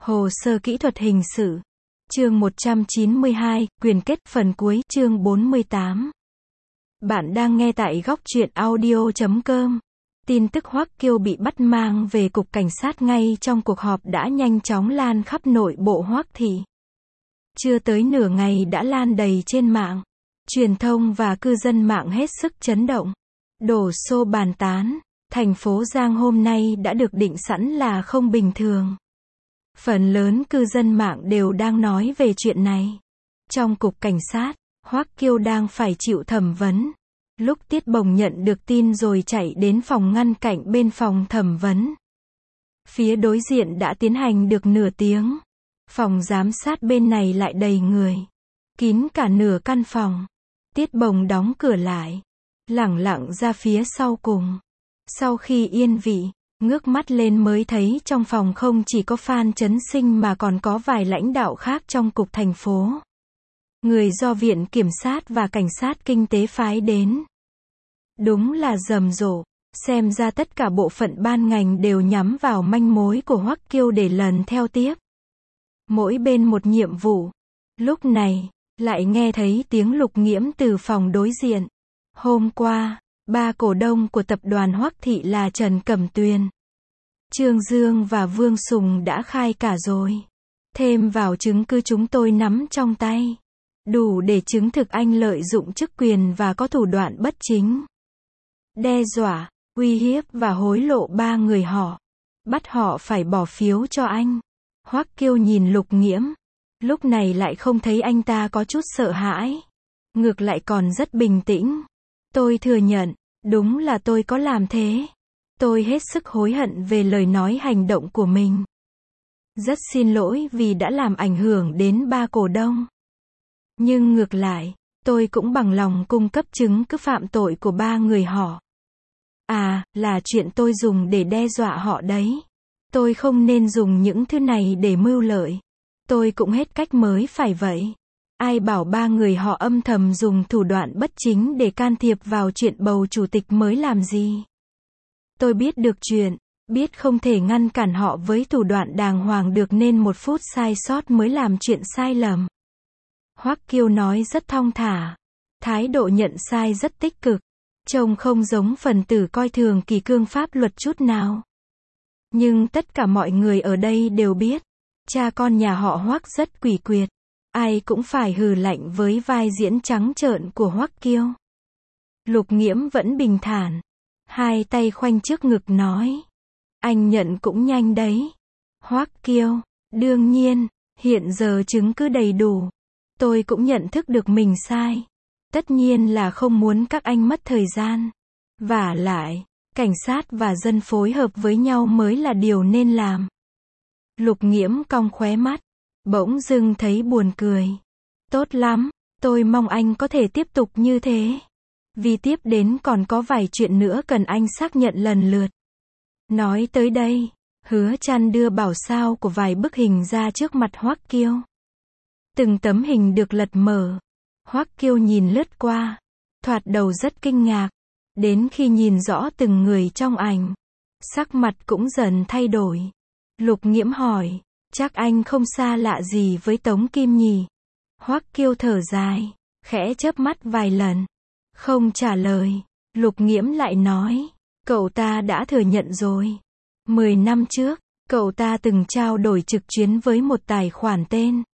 Hồ sơ kỹ thuật hình sự. Chương 192, quyền kết phần cuối, chương 48. Bạn đang nghe tại góc truyện audio.com. Tin tức Hoắc Kiêu bị bắt mang về cục cảnh sát ngay trong cuộc họp đã nhanh chóng lan khắp nội bộ Hoắc thị. Chưa tới nửa ngày đã lan đầy trên mạng. Truyền thông và cư dân mạng hết sức chấn động. Đổ xô bàn tán. Thành phố Giang hôm nay đã được định sẵn là không bình thường. Phần lớn cư dân mạng đều đang nói về chuyện này. Trong cục cảnh sát, Hoắc Kiêu đang phải chịu thẩm vấn. Lúc Tiết Bồng nhận được tin rồi chạy đến phòng ngăn cạnh bên phòng thẩm vấn. Phía đối diện đã tiến hành được nửa tiếng. Phòng giám sát bên này lại đầy người. Kín cả nửa căn phòng. Tiết Bồng đóng cửa lại. Lẳng lặng ra phía sau cùng. Sau khi yên vị, ngước mắt lên mới thấy trong phòng không chỉ có Phan Chấn Sinh mà còn có vài lãnh đạo khác trong cục thành phố. Người do Viện Kiểm sát và Cảnh sát Kinh tế phái đến. Đúng là rầm rộ, xem ra tất cả bộ phận ban ngành đều nhắm vào manh mối của Hoắc Kiêu để lần theo tiếp. Mỗi bên một nhiệm vụ. Lúc này, lại nghe thấy tiếng Lục Nghiễm từ phòng đối diện. Hôm qua, ba cổ đông của tập đoàn Hoắc thị là Trần Cẩm Tuyền, Trương Dương và Vương Sùng đã khai cả rồi. Thêm vào chứng cứ chúng tôi nắm trong tay. Đủ để chứng thực anh lợi dụng chức quyền và có thủ đoạn bất chính. Đe dọa, uy hiếp và hối lộ ba người họ. Bắt họ phải bỏ phiếu cho anh. Hoắc Kiêu nhìn Lục Nghiễm. Lúc này lại không thấy anh ta có chút sợ hãi. Ngược lại còn rất bình tĩnh. Tôi thừa nhận, đúng là tôi có làm thế. Tôi hết sức hối hận về lời nói hành động của mình. Rất xin lỗi vì đã làm ảnh hưởng đến ba cổ đông. Nhưng ngược lại, tôi cũng bằng lòng cung cấp chứng cứ phạm tội của ba người họ. À, là chuyện tôi dùng để đe dọa họ đấy. Tôi không nên dùng những thứ này để mưu lợi. Tôi cũng hết cách mới phải vậy. Ai bảo ba người họ âm thầm dùng thủ đoạn bất chính để can thiệp vào chuyện bầu chủ tịch mới làm gì. Tôi biết được chuyện, biết không thể ngăn cản họ với thủ đoạn đàng hoàng được nên một phút sai sót mới làm chuyện sai lầm. Hoắc Kiêu nói rất thong thả, thái độ nhận sai rất tích cực, trông không giống phần tử coi thường kỷ cương pháp luật chút nào. Nhưng tất cả mọi người ở đây đều biết, cha con nhà họ Hoắc rất quỷ quyệt, ai cũng phải hừ lạnh với vai diễn trắng trợn của Hoắc Kiêu. Lục Nghiễm vẫn bình thản, hai tay khoanh trước ngực nói, anh nhận cũng nhanh đấy. Hoắc Kiêu, đương nhiên, hiện giờ chứng cứ đầy đủ. Tôi cũng nhận thức được mình sai. Tất nhiên là không muốn các anh mất thời gian. Vả lại, cảnh sát và dân phối hợp với nhau mới là điều nên làm. Lục Nghiễm cong khóe mắt, bỗng dưng thấy buồn cười. Tốt lắm, tôi mong anh có thể tiếp tục như thế. Vì tiếp đến còn có vài chuyện nữa cần anh xác nhận lần lượt. Nói tới đây, Hứa Trăn đưa bảo sao của vài bức hình ra trước mặt Hoắc Kiêu. Từng tấm hình được lật mở. Hoắc Kiêu nhìn lướt qua. Thoạt đầu rất kinh ngạc. Đến khi nhìn rõ từng người trong ảnh, sắc mặt cũng dần thay đổi. Lục Nghiễm hỏi, chắc anh không xa lạ gì với Tống Kim nhỉ? Hoắc Kiêu thở dài, khẽ chớp mắt vài lần. Không trả lời. Lục Nghiễm lại nói, cậu ta đã thừa nhận rồi. 10 năm trước, cậu ta từng trao đổi trực tuyến với một tài khoản tên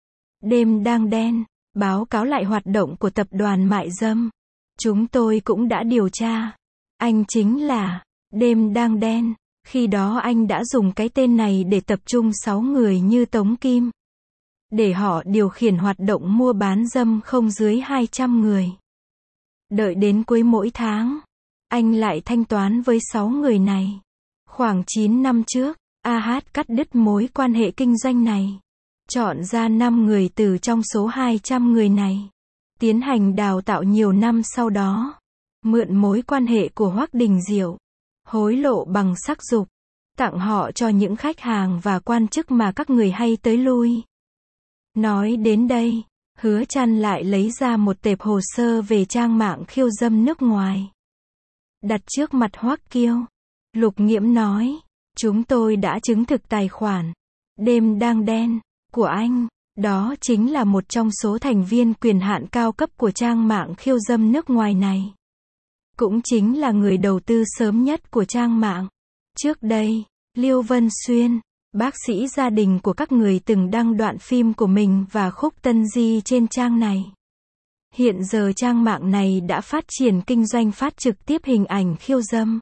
Đêm Đang Đen, báo cáo lại hoạt động của tập đoàn mại dâm. Chúng tôi cũng đã điều tra. Anh chính là Đêm Đang Đen. Khi đó anh đã dùng cái tên này để tập trung 6 người như Tống Kim. Để họ điều khiển hoạt động mua bán dâm không dưới 200 người. Đợi đến cuối mỗi tháng, anh lại thanh toán với 6 người này. Khoảng 9 năm trước, AH cắt đứt mối quan hệ kinh doanh này. Chọn ra 5 người từ trong số 200 người này. Tiến hành đào tạo nhiều năm sau đó. Mượn mối quan hệ của Hoắc Đình Diệu. Hối lộ bằng sắc dục. Tặng họ cho những khách hàng và quan chức mà các người hay tới lui. Nói đến đây, Hứa Trăn lại lấy ra một tệp hồ sơ về trang mạng khiêu dâm nước ngoài. Đặt trước mặt Hoắc Kiêu. Lục Nghiễm nói, chúng tôi đã chứng thực tài khoản Đêm đang đen của anh, đó chính là một trong số thành viên quyền hạn cao cấp của trang mạng khiêu dâm nước ngoài này. Cũng chính là người đầu tư sớm nhất của trang mạng. Trước đây, Liêu Vân Xuyên, bác sĩ gia đình của các người từng đăng đoạn phim của mình và Khúc Tân Di trên trang này. Hiện giờ trang mạng này đã phát triển kinh doanh phát trực tiếp hình ảnh khiêu dâm.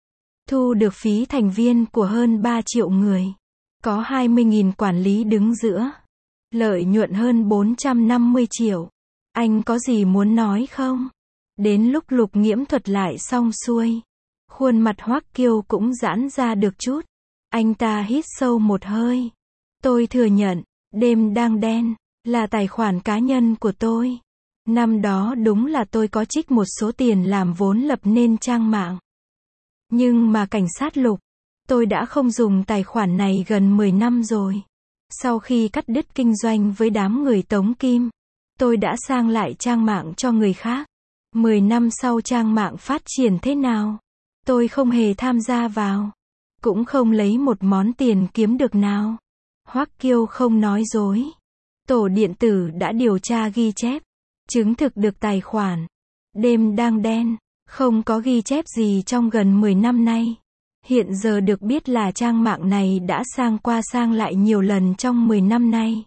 Thu được phí thành viên của hơn 3 triệu người. Có 20.000 quản lý đứng giữa. Lợi nhuận hơn 450 triệu. Anh có gì muốn nói không? Đến lúc Lục Nghiễm thuật lại xong xuôi, khuôn mặt Hoắc Kiêu cũng giãn ra được chút. Anh ta hít sâu một hơi. Tôi thừa nhận, đêm đang đen là tài khoản cá nhân của tôi. Năm đó đúng là tôi có trích một số tiền làm vốn lập nên trang mạng. Nhưng mà cảnh sát Lục, tôi đã không dùng tài khoản này gần 10 năm rồi. Sau khi cắt đứt kinh doanh với đám người Tống Kim, tôi đã sang lại trang mạng cho người khác. 10 năm sau trang mạng phát triển thế nào, tôi không hề tham gia vào, cũng không lấy một món tiền kiếm được nào. Hoắc Kiêu không nói dối. Tổ điện tử đã điều tra ghi chép, chứng thực được tài khoản Đêm đang đen không có ghi chép gì trong gần 10 năm nay. Hiện giờ được biết là trang mạng này đã sang qua sang lại nhiều lần trong 10 năm nay.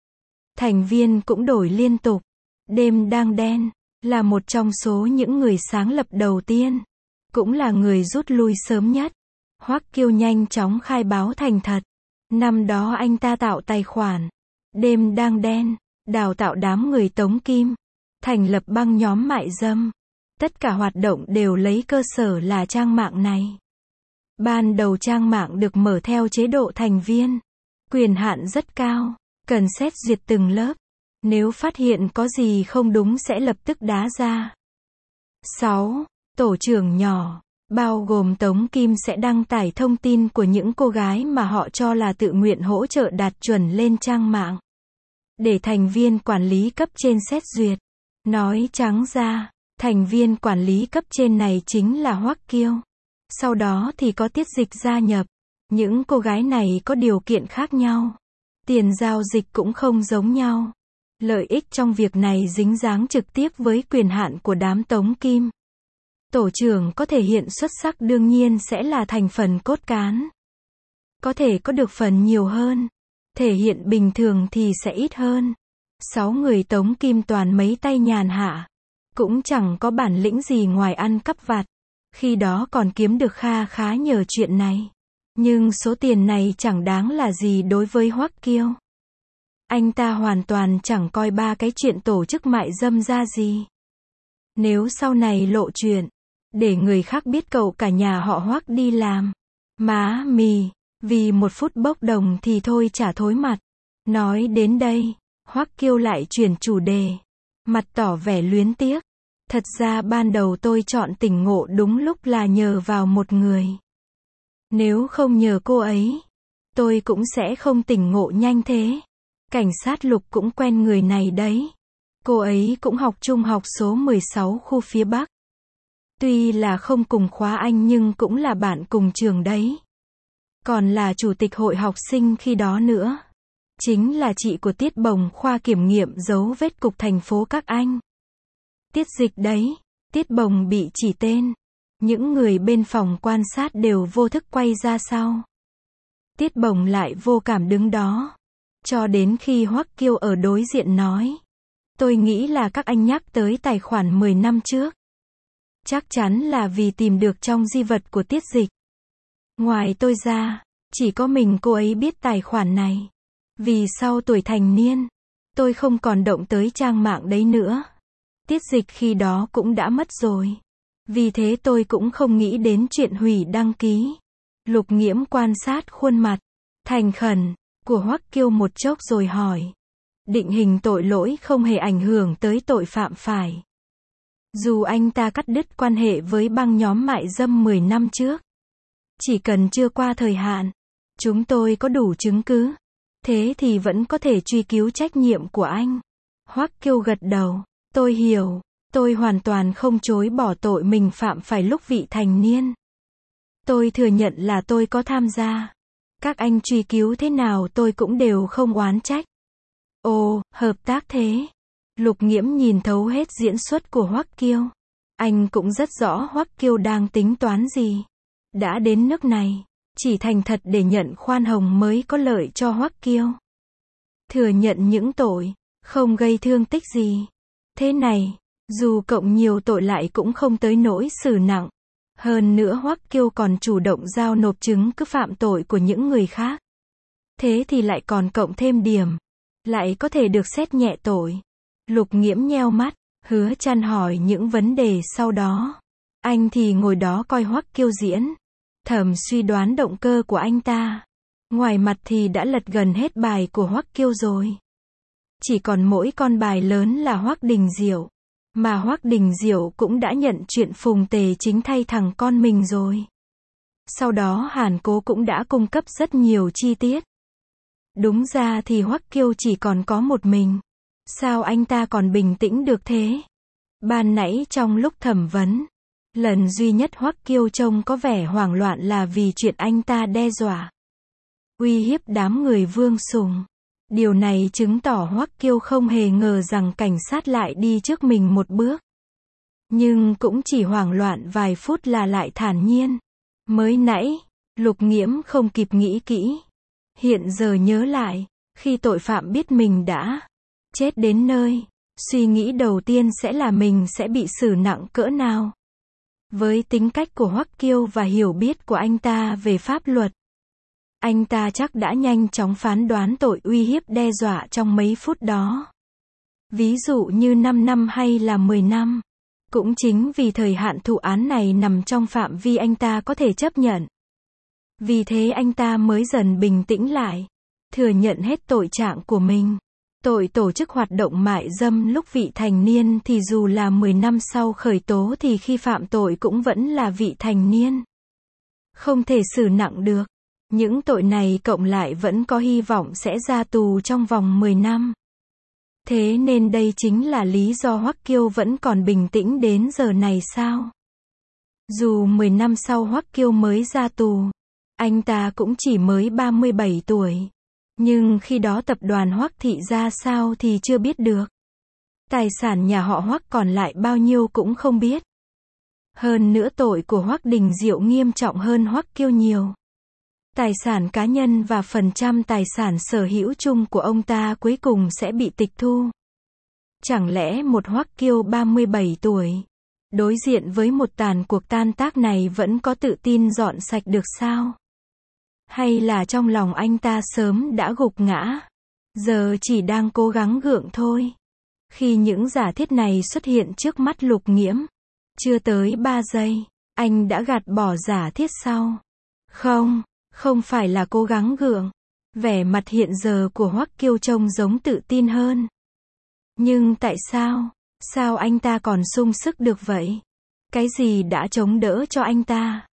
Thành viên cũng đổi liên tục. Đêm đang đen là một trong số những người sáng lập đầu tiên, cũng là người rút lui sớm nhất. Hoắc Kiêu nhanh chóng khai báo thành thật. Năm đó anh ta tạo tài khoản Đêm đang đen, đào tạo đám người Tống Kim, thành lập băng nhóm mại dâm. Tất cả hoạt động đều lấy cơ sở là trang mạng này. Ban đầu trang mạng được mở theo chế độ thành viên, quyền hạn rất cao, cần xét duyệt từng lớp. Nếu phát hiện có gì không đúng sẽ lập tức đá ra. 6. Tổ trưởng nhỏ, bao gồm Tống Kim sẽ đăng tải thông tin của những cô gái mà họ cho là tự nguyện hỗ trợ đạt chuẩn lên trang mạng, để thành viên quản lý cấp trên xét duyệt. Nói trắng ra, thành viên quản lý cấp trên này chính là Hoắc Kiêu. Sau đó thì có Tiết Dịch gia nhập. Những cô gái này có điều kiện khác nhau. Tiền giao dịch cũng không giống nhau. Lợi ích trong việc này dính dáng trực tiếp với quyền hạn của đám Tống Kim. Tổ trưởng có thể hiện xuất sắc đương nhiên sẽ là thành phần cốt cán. Có thể có được phần nhiều hơn. Thể hiện bình thường thì sẽ ít hơn. 6 người Tống Kim toàn mấy tay nhàn hạ. Cũng chẳng có bản lĩnh gì ngoài ăn cắp vặt. Khi đó còn kiếm được kha khá nhờ chuyện này. Nhưng số tiền này chẳng đáng là gì đối với Hoắc Kiêu. Anh ta hoàn toàn chẳng coi ba cái chuyện tổ chức mại dâm ra gì. Nếu sau này lộ chuyện, để người khác biết cậu cả nhà họ Hoắc đi làm má mì, vì một phút bốc đồng thì thôi chả thối mặt. Nói đến đây, Hoắc Kiêu lại chuyển chủ đề, mặt tỏ vẻ luyến tiếc. Thật ra ban đầu tôi chọn tỉnh ngộ đúng lúc là nhờ vào một người. Nếu không nhờ cô ấy, tôi cũng sẽ không tỉnh ngộ nhanh thế. Cảnh sát Lục cũng quen người này đấy. Cô ấy cũng học trung học số 16 khu phía Bắc. Tuy là không cùng khóa anh nhưng cũng là bạn cùng trường đấy. Còn là chủ tịch hội học sinh khi đó nữa. Chính là chị của Tiết Bồng khoa kiểm nghiệm dấu vết cục thành phố các anh. Tiết Dịch đấy. Tiết Bồng bị chỉ tên. Những người bên phòng quan sát đều vô thức quay ra sau. Tiết Bồng lại vô cảm đứng đó. Cho đến khi Hoắc Kiêu ở đối diện nói. Tôi nghĩ là các anh nhắc tới tài khoản 10 năm trước. Chắc chắn là vì tìm được trong di vật của Tiết Dịch. Ngoài tôi ra, chỉ có mình cô ấy biết tài khoản này. Vì sau tuổi thành niên, tôi không còn động tới trang mạng đấy nữa. Tiết Dịch khi đó cũng đã mất rồi. Vì thế tôi cũng không nghĩ đến chuyện hủy đăng ký. Lục Nghiễm quan sát khuôn mặt thành khẩn của Hoắc Kiêu một chốc rồi hỏi. Định hình tội lỗi không hề ảnh hưởng tới tội phạm phải. Dù anh ta cắt đứt quan hệ với băng nhóm mại dâm 10 năm trước. Chỉ cần chưa qua thời hạn, chúng tôi có đủ chứng cứ. Thế thì vẫn có thể truy cứu trách nhiệm của anh. Hoắc Kiêu gật đầu. Tôi hiểu. Tôi hoàn toàn không chối bỏ tội mình phạm phải lúc vị thành niên. Tôi thừa nhận là tôi có tham gia. Các anh truy cứu thế nào tôi cũng đều không oán trách. Ồ, hợp tác thế. Lục Nghiễm nhìn thấu hết diễn xuất của Hoắc Kiêu. Anh cũng rất rõ Hoắc Kiêu đang tính toán gì. Đã đến nước này, chỉ thành thật để nhận khoan hồng mới có lợi cho Hoắc Kiêu. Thừa nhận những tội, không gây thương tích gì. Thế này, dù cộng nhiều tội lại cũng không tới nỗi xử nặng. Hơn nữa Hoắc Kiêu còn chủ động giao nộp chứng cứ phạm tội của những người khác. Thế thì lại còn cộng thêm điểm. Lại có thể được xét nhẹ tội. Lục Nghiễm nheo mắt, Hứa Trăn hỏi những vấn đề sau đó. Anh thì ngồi đó coi Hoắc Kiêu diễn. Thầm suy đoán động cơ của anh ta. Ngoài mặt thì đã lật gần hết bài của Hoắc Kiêu rồi. Chỉ còn mỗi con bài lớn là Hoắc Đình Diệu. Mà Hoắc Đình Diệu cũng đã nhận chuyện Phùng Tề Chính thay thằng con mình rồi. Sau đó Hàn Cố cũng đã cung cấp rất nhiều chi tiết. Đúng ra thì Hoắc Kiêu chỉ còn có một mình. Sao anh ta còn bình tĩnh được thế? Ban nãy trong lúc thẩm vấn, lần duy nhất Hoắc Kiêu trông có vẻ hoảng loạn là vì chuyện anh ta đe dọa, uy hiếp đám người Vương Sùng. Điều này chứng tỏ Hoắc Kiêu không hề ngờ rằng cảnh sát lại đi trước mình một bước. Nhưng cũng chỉ hoảng loạn vài phút là lại thản nhiên. Mới nãy, Lục Nghiễm không kịp nghĩ kỹ. Hiện giờ nhớ lại, khi tội phạm biết mình đã chết đến nơi, suy nghĩ đầu tiên sẽ là mình sẽ bị xử nặng cỡ nào. Với tính cách của Hoắc Kiêu và hiểu biết của anh ta về pháp luật, anh ta chắc đã nhanh chóng phán đoán tội uy hiếp đe dọa trong mấy phút đó. Ví dụ như 5 năm hay là 10 năm. Cũng chính vì thời hạn thụ án này nằm trong phạm vi anh ta có thể chấp nhận. Vì thế anh ta mới dần bình tĩnh lại, thừa nhận hết tội trạng của mình. Tội tổ chức hoạt động mại dâm lúc vị thành niên thì dù là 10 năm sau khởi tố thì khi phạm tội cũng vẫn là vị thành niên. Không thể xử nặng được. Những tội này cộng lại vẫn có hy vọng sẽ ra tù trong vòng 10 năm. Thế nên đây chính là lý do Hoắc Kiêu vẫn còn bình tĩnh đến giờ này sao? Dù 10 năm sau Hoắc Kiêu mới ra tù, anh ta cũng chỉ mới 37 tuổi. Nhưng khi đó tập đoàn Hoắc Thị ra sao thì chưa biết được. Tài sản nhà họ Hoắc còn lại bao nhiêu cũng không biết. Hơn nữa tội của Hoắc Đình Diệu nghiêm trọng hơn Hoắc Kiêu nhiều. Tài sản cá nhân và phần trăm tài sản sở hữu chung của ông ta cuối cùng sẽ bị tịch thu. Chẳng lẽ một Hoắc Kiêu 37 tuổi, đối diện với một tàn cuộc tan tác này vẫn có tự tin dọn sạch được sao? Hay là trong lòng anh ta sớm đã gục ngã, giờ chỉ đang cố gắng gượng thôi? Khi những giả thiết này xuất hiện trước mắt Lục Nghiễm, chưa tới 3 giây, anh đã gạt bỏ giả thiết sau. Không phải là cố gắng gượng. Vẻ mặt hiện giờ của Hoắc Kiêu trông giống tự tin hơn. Nhưng tại sao? Sao anh ta còn sung sức được vậy? Cái gì đã chống đỡ cho anh ta?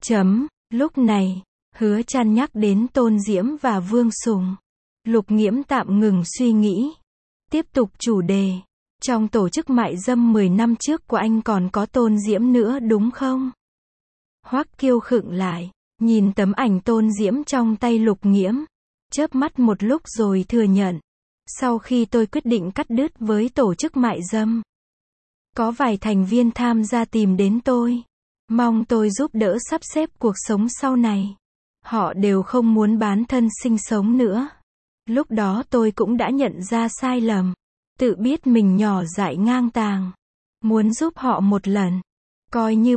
Lúc này, Hứa Trăn nhắc đến Tôn Diễm và Vương Sùng. Lục Nghiễm tạm ngừng suy nghĩ. Tiếp tục chủ đề. Trong tổ chức mại dâm 10 năm trước của anh còn có Tôn Diễm nữa đúng không? Hoắc Kiêu khựng lại, nhìn tấm ảnh Tôn Diễm trong tay Lục Nghiễm, chớp mắt một lúc rồi thừa nhận. Sau khi tôi quyết định cắt đứt với tổ chức mại dâm, có vài thành viên tham gia tìm đến tôi, mong tôi giúp đỡ sắp xếp cuộc sống sau này. Họ đều không muốn bán thân sinh sống nữa. Lúc đó tôi cũng đã nhận ra sai lầm, tự biết mình nhỏ dại ngang tàng, muốn giúp họ một lần, coi như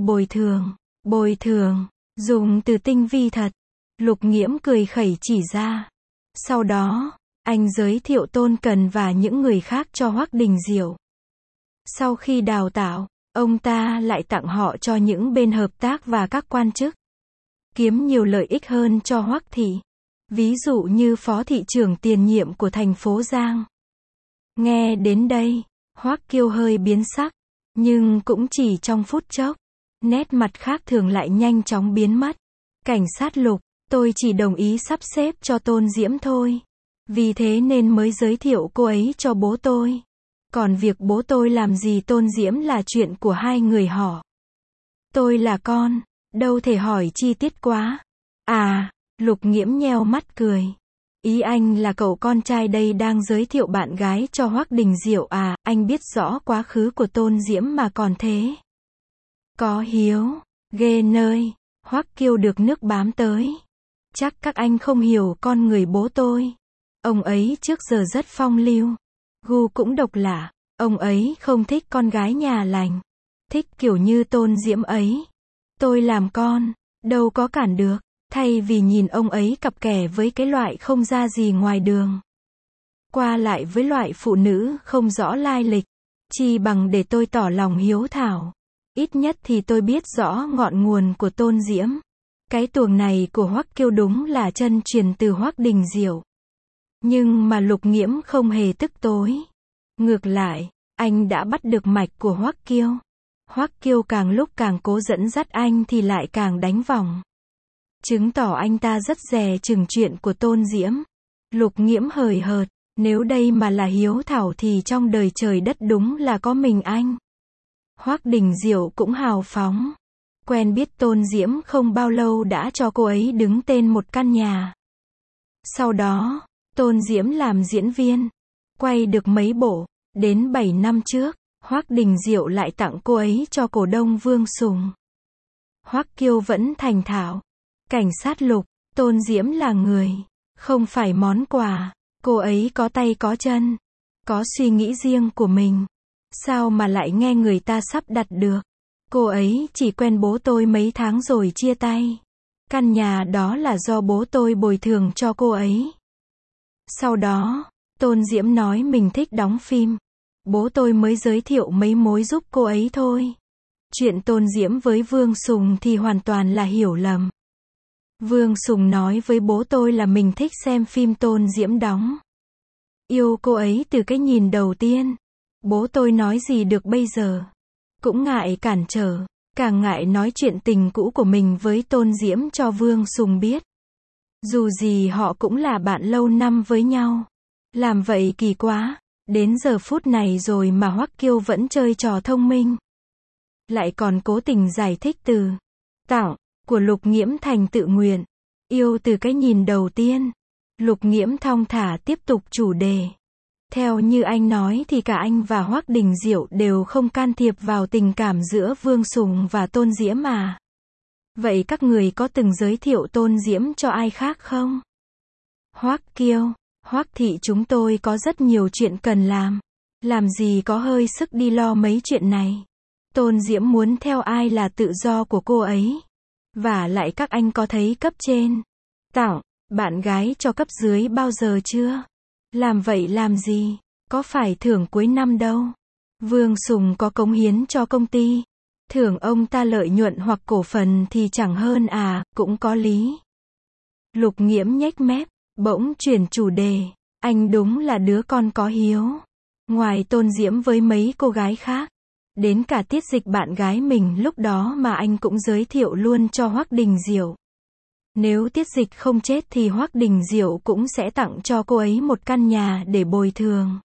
bồi thường, dùng từ tinh vi thật. Lục Nghiễm cười khẩy chỉ ra. Sau đó, anh giới thiệu Tôn Cần và những người khác cho Hoắc Đình Diệu. Sau khi đào tạo, ông ta lại tặng họ cho những bên hợp tác và các quan chức, kiếm nhiều lợi ích hơn cho Hoắc Thị. Ví dụ như phó thị trưởng tiền nhiệm của thành phố Giang. Nghe đến đây, Hoắc Kiêu hơi biến sắc, nhưng cũng chỉ trong phút chốc, nét mặt khác thường lại nhanh chóng biến mất. Cảnh sát Lục, tôi chỉ đồng ý sắp xếp cho Tôn Diễm thôi. Vì thế nên mới giới thiệu cô ấy cho bố tôi. Còn việc bố tôi làm gì Tôn Diễm là chuyện của hai người họ. Tôi là con, đâu thể hỏi chi tiết quá. À, Lục Nghiễm nheo mắt cười. Ý anh là cậu con trai đây đang giới thiệu bạn gái cho Hoắc Đình Diệu à, anh biết rõ quá khứ của Tôn Diễm mà còn thế. Có hiếu, ghê nơi, Hoắc Kiêu được nước bám tới. Chắc các anh không hiểu con người bố tôi. Ông ấy trước giờ rất phong lưu. Gu cũng độc lạ. Ông ấy không thích con gái nhà lành. Thích kiểu như Tôn Diễm ấy. Tôi làm con, đâu có cản được. Thay vì nhìn ông ấy cặp kè với cái loại không ra gì ngoài đường. Qua lại với loại phụ nữ không rõ lai lịch. Chi bằng để tôi tỏ lòng hiếu thảo. Ít nhất thì tôi biết rõ ngọn nguồn của Tôn Diễm. Cái tuồng này của Hoắc Kiêu đúng là chân truyền từ Hoắc Đình Diệu. Nhưng mà Lục Nghiễm không hề tức tối. Ngược lại, anh đã bắt được mạch của Hoắc Kiêu. Hoắc Kiêu càng lúc càng cố dẫn dắt anh thì lại càng đánh vòng. Chứng tỏ anh ta rất dè chừng chuyện của Tôn Diễm. Lục Nghiễm hời hợt, nếu đây mà là hiếu thảo thì trong đời trời đất đúng là có mình anh. Hoắc Đình Diệu cũng hào phóng. Quen biết Tôn Diễm không bao lâu đã cho cô ấy đứng tên một căn nhà. Sau đó, Tôn Diễm làm diễn viên. Quay được mấy bộ. Đến 7 năm trước, Hoắc Đình Diệu lại tặng cô ấy cho cổ đông Vương Sùng. Hoắc Kiêu vẫn thành thạo. Cảnh sát Lục, Tôn Diễm là người, không phải món quà. Cô ấy có tay có chân, có suy nghĩ riêng của mình. Sao mà lại nghe người ta sắp đặt được? Cô ấy chỉ quen bố tôi mấy tháng rồi chia tay. Căn nhà đó là do bố tôi bồi thường cho cô ấy. Sau đó, Tôn Diễm nói mình thích đóng phim. Bố tôi mới giới thiệu mấy mối giúp cô ấy thôi. Chuyện Tôn Diễm với Vương Sùng thì hoàn toàn là hiểu lầm. Vương Sùng nói với bố tôi là mình thích xem phim Tôn Diễm đóng. Yêu cô ấy từ cái nhìn đầu tiên. Bố tôi nói gì được bây giờ? Cũng ngại cản trở, càng ngại nói chuyện tình cũ của mình với Tôn Diễm cho Vương Sùng biết. Dù gì họ cũng là bạn lâu năm với nhau. Làm vậy kỳ quá. Đến giờ phút này rồi mà Hoắc Kiêu vẫn chơi trò thông minh. Lại còn cố tình giải thích từ tặng của Lục Nghiễm thành tự nguyện. Yêu từ cái nhìn đầu tiên. Lục Nghiễm thong thả tiếp tục chủ đề. Theo như anh nói thì cả anh và Hoắc Đình Diệu đều không can thiệp vào tình cảm giữa Vương Sùng và Tôn Diễm mà. Vậy các người có từng giới thiệu Tôn Diễm cho ai khác không? Hoắc Kiêu, Hoắc thị chúng tôi có rất nhiều chuyện cần làm. Làm gì có hơi sức đi lo mấy chuyện này. Tôn Diễm muốn theo ai là tự do của cô ấy. Và lại các anh có thấy cấp trên tặng bạn gái cho cấp dưới bao giờ chưa? Làm vậy làm gì? Có phải thưởng cuối năm đâu. Vương Sùng có cống hiến cho công ty. Thưởng ông ta lợi nhuận hoặc cổ phần thì chẳng hơn à, cũng có lý. Lục Nghiễm nhếch mép, bỗng chuyển chủ đề. Anh đúng là đứa con có hiếu. Ngoài Tôn Diễm với mấy cô gái khác, đến cả Tiết Dịch bạn gái mình lúc đó mà anh cũng giới thiệu luôn cho Hoắc Đình Diệu. Nếu Tiết Dịch không chết thì Hoắc Đình Diệu cũng sẽ tặng cho cô ấy một căn nhà để bồi thường.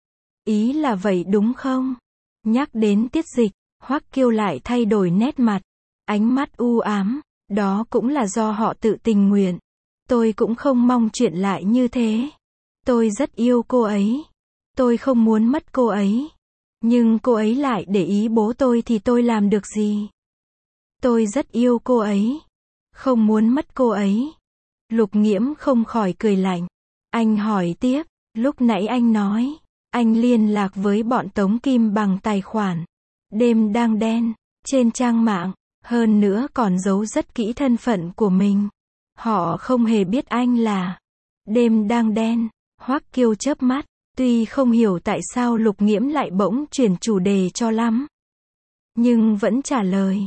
Ý là vậy đúng không? Nhắc đến Tiết Dịch, Hoắc Kiêu lại thay đổi nét mặt. Ánh mắt u ám. Đó cũng là do họ tự tình nguyện. Tôi cũng không mong chuyện lại như thế. Tôi rất yêu cô ấy. Tôi không muốn mất cô ấy. Nhưng cô ấy lại để ý bố tôi thì tôi làm được gì? Tôi rất yêu cô ấy. Không muốn mất cô ấy. Lục Nghiễm không khỏi cười lạnh. Anh hỏi tiếp. Lúc nãy anh nói, anh liên lạc với bọn Tống Kim bằng tài khoản Đêm Đang Đen trên trang mạng. Hơn nữa còn giấu rất kỹ thân phận của mình. Họ không hề biết anh là Đêm Đang Đen. Hoắc Kiêu chớp mắt. Tuy không hiểu tại sao Lục Nghiễm lại bỗng chuyển chủ đề cho lắm. Nhưng vẫn trả lời.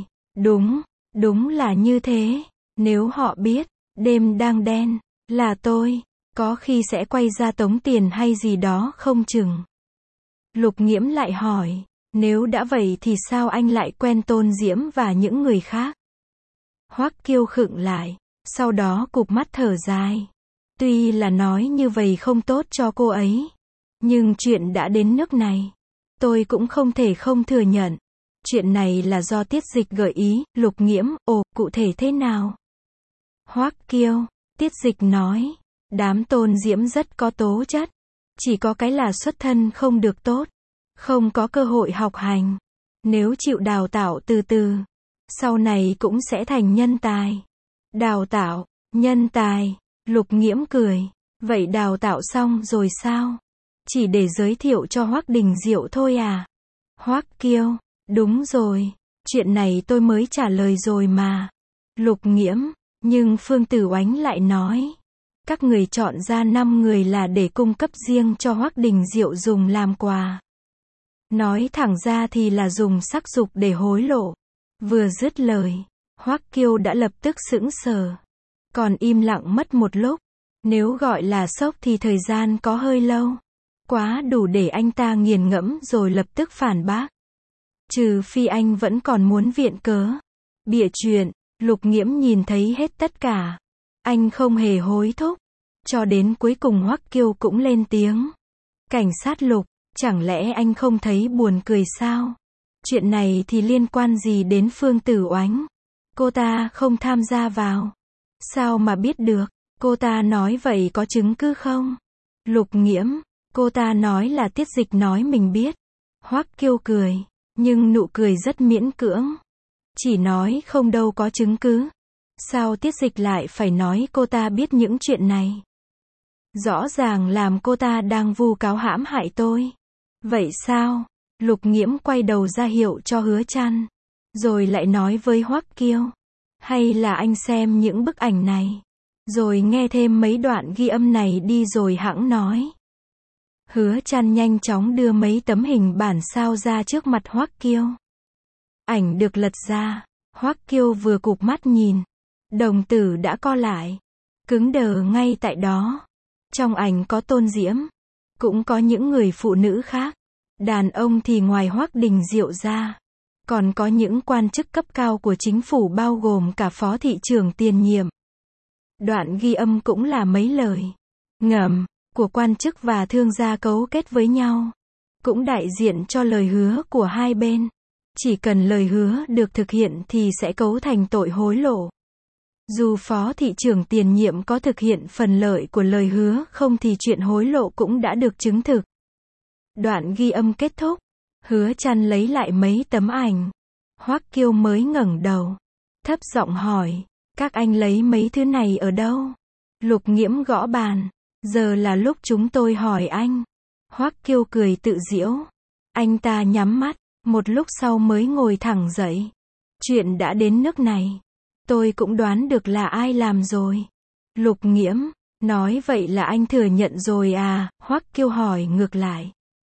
Đúng là như thế. Nếu họ biết, Đêm Đang Đen là tôi, có khi sẽ quay ra tống tiền hay gì đó không chừng. Lục Nghiễm lại hỏi, nếu đã vậy thì sao anh lại quen Tôn Diễm và những người khác? Hoắc Kiêu khựng lại, sau đó cụp mắt thở dài. Tuy là nói như vậy không tốt cho cô ấy, nhưng chuyện đã đến nước này, tôi cũng không thể không thừa nhận. Chuyện này là do Tiết Dịch gợi ý. Lục Nghiễm, ồ, cụ thể thế nào? Hoắc Kiêu, Tiết Dịch nói, đám Tôn Diễm rất có tố chất. Chỉ có cái là xuất thân không được tốt. Không có cơ hội học hành. Nếu chịu đào tạo từ từ, sau này cũng sẽ thành nhân tài. Đào tạo, nhân tài, Lục Nghiễm cười. Vậy đào tạo xong rồi sao? Chỉ để giới thiệu cho Hoắc Đình Diệu thôi à? Hoắc Kiêu, đúng rồi. Chuyện này tôi mới trả lời rồi mà. Lục Nghiễm, nhưng Phương Tử Oánh lại nói. Các người chọn ra 5 người là để cung cấp riêng cho Hoắc Đình Diệu dùng làm quà. Nói thẳng ra thì là dùng sắc dục để hối lộ. Vừa dứt lời, Hoắc Kiêu đã lập tức sững sờ. Còn im lặng mất một lúc. Nếu gọi là sốc thì thời gian có hơi lâu. Quá đủ để anh ta nghiền ngẫm rồi lập tức phản bác. Trừ phi anh vẫn còn muốn viện cớ. Bịa chuyện, Lục Nghiễm nhìn thấy hết tất cả. Anh không hề hối thúc. Cho đến cuối cùng Hoắc Kiêu cũng lên tiếng. Cảnh sát Lục, chẳng lẽ anh không thấy buồn cười sao? Chuyện này thì liên quan gì đến Phương Tử Oánh? Cô ta không tham gia vào. Sao mà biết được? Cô ta nói vậy có chứng cứ không? Lục Nghiễm, cô ta nói là Tiết Dịch nói mình biết. Hoắc Kiêu cười, nhưng nụ cười rất miễn cưỡng. Chỉ nói không đâu có chứng cứ. Sao Tiết Dịch lại phải nói cô ta biết những chuyện này? Rõ ràng làm cô ta đang vu cáo hãm hại tôi. Vậy sao? Lục Nghiễm quay đầu ra hiệu cho Hứa Trăn. Rồi lại nói với Hoắc Kiêu. Hay là anh xem những bức ảnh này. Rồi nghe thêm mấy đoạn ghi âm này đi rồi hẵng nói. Hứa Trăn nhanh chóng đưa mấy tấm hình bản sao ra trước mặt Hoắc Kiêu. Ảnh được lật ra. Hoắc Kiêu vừa cụp mắt nhìn. Đồng tử đã co lại. Cứng đờ ngay tại đó. Trong ảnh có Tôn Diễm. Cũng có những người phụ nữ khác. Đàn ông thì ngoài Hoắc Đình Diệu ra. Còn có những quan chức cấp cao của chính phủ bao gồm cả phó thị trưởng tiền nhiệm. Đoạn ghi âm cũng là mấy lời ngầm của quan chức và thương gia cấu kết với nhau. Cũng đại diện cho lời hứa của hai bên. Chỉ cần lời hứa được thực hiện thì sẽ cấu thành tội hối lộ. Dù phó thị trưởng tiền nhiệm có thực hiện phần lợi của lời hứa không thì chuyện hối lộ cũng đã được chứng thực. Đoạn ghi âm kết thúc. Hứa Trăn lấy lại mấy tấm ảnh. Hoắc Kiêu mới ngẩng đầu. Thấp giọng hỏi. Các anh lấy mấy thứ này ở đâu? Lục Nghiễm gõ bàn. Giờ là lúc chúng tôi hỏi anh. Hoắc Kiêu cười tự giễu. Anh ta nhắm mắt. Một lúc sau mới ngồi thẳng dậy. Chuyện đã đến nước này. Tôi cũng đoán được là ai làm rồi. Lục Nghiễm. Nói vậy là anh thừa nhận rồi à? Hoắc Kiêu hỏi ngược lại.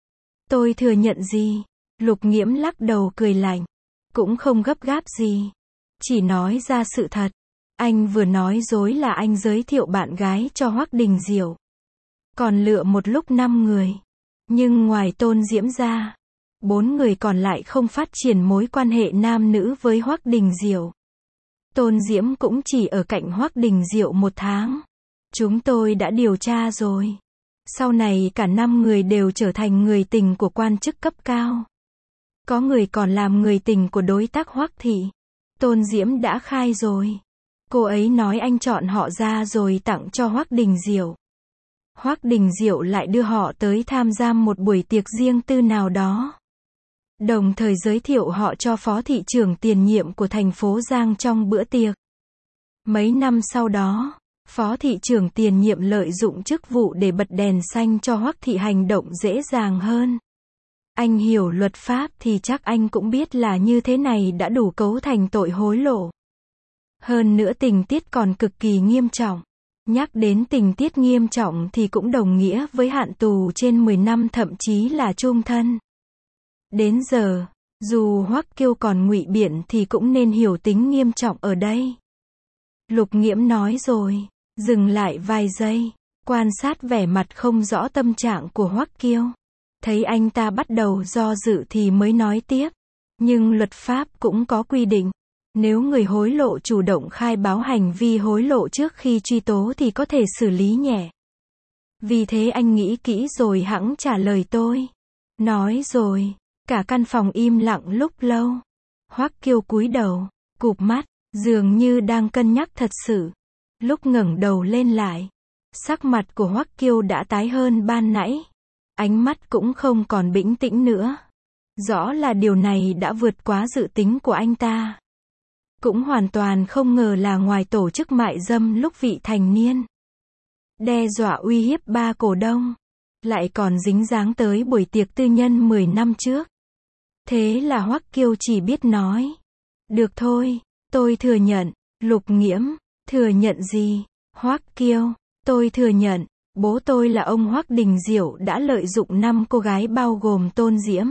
Tôi thừa nhận gì? Lục Nghiễm lắc đầu cười lạnh. Cũng không gấp gáp gì. Chỉ nói ra sự thật. Anh vừa nói dối là anh giới thiệu bạn gái cho Hoắc Đình Diệu. Còn lựa một lúc 5 người. Nhưng ngoài Tôn Diễm ra, 4 người còn lại không phát triển mối quan hệ nam nữ với Hoắc Đình Diệu. Tôn Diễm cũng chỉ ở cạnh Hoắc Đình Diệu 1 tháng. Chúng tôi đã điều tra rồi. Sau này cả 5 người đều trở thành người tình của quan chức cấp cao. Có người còn làm người tình của đối tác Hoắc thị. Tôn Diễm đã khai rồi. Cô ấy nói anh chọn họ ra rồi tặng cho Hoắc Đình Diệu. Hoắc Đình Diệu lại đưa họ tới tham gia một buổi tiệc riêng tư nào đó. Đồng thời giới thiệu họ cho phó thị trưởng tiền nhiệm của thành phố Giang trong bữa tiệc. Mấy năm sau đó, phó thị trưởng tiền nhiệm lợi dụng chức vụ để bật đèn xanh cho Hoắc thị hành động dễ dàng hơn. Anh hiểu luật pháp thì chắc anh cũng biết là như thế này đã đủ cấu thành tội hối lộ. Hơn nữa tình tiết còn cực kỳ nghiêm trọng. Nhắc đến tình tiết nghiêm trọng thì cũng đồng nghĩa với hạn tù trên 10 năm thậm chí là chung thân. Đến giờ, dù Hoắc Kiêu còn ngụy biện thì cũng nên hiểu tính nghiêm trọng ở đây. Lục Nghiễm nói rồi, dừng lại vài giây, quan sát vẻ mặt không rõ tâm trạng của Hoắc Kiêu. Thấy anh ta bắt đầu do dự thì mới nói tiếp. Nhưng luật pháp cũng có quy định. Nếu người hối lộ chủ động khai báo hành vi hối lộ trước khi truy tố thì có thể xử lý nhẹ. Vì thế anh nghĩ kỹ rồi hẵng trả lời tôi. Nói rồi, cả căn phòng im lặng lúc lâu. Hoắc Kiêu cúi đầu, cụp mắt, dường như đang cân nhắc thật sự. Lúc ngẩng đầu lên lại, sắc mặt của Hoắc Kiêu đã tái hơn ban nãy. Ánh mắt cũng không còn bĩnh tĩnh nữa. Rõ là điều này đã vượt quá dự tính của anh ta. Cũng hoàn toàn không ngờ là ngoài tổ chức mại dâm lúc vị thành niên, đe dọa uy hiếp ba cổ đông, lại còn dính dáng tới buổi tiệc tư nhân 10 năm trước. Thế là Hoắc Kiêu chỉ biết nói, được thôi, tôi thừa nhận. Lục Nghiễm, thừa nhận gì? Hoắc Kiêu, tôi thừa nhận, bố tôi là ông Hoắc Đình Diệu đã lợi dụng 5 cô gái bao gồm Tôn Diễm,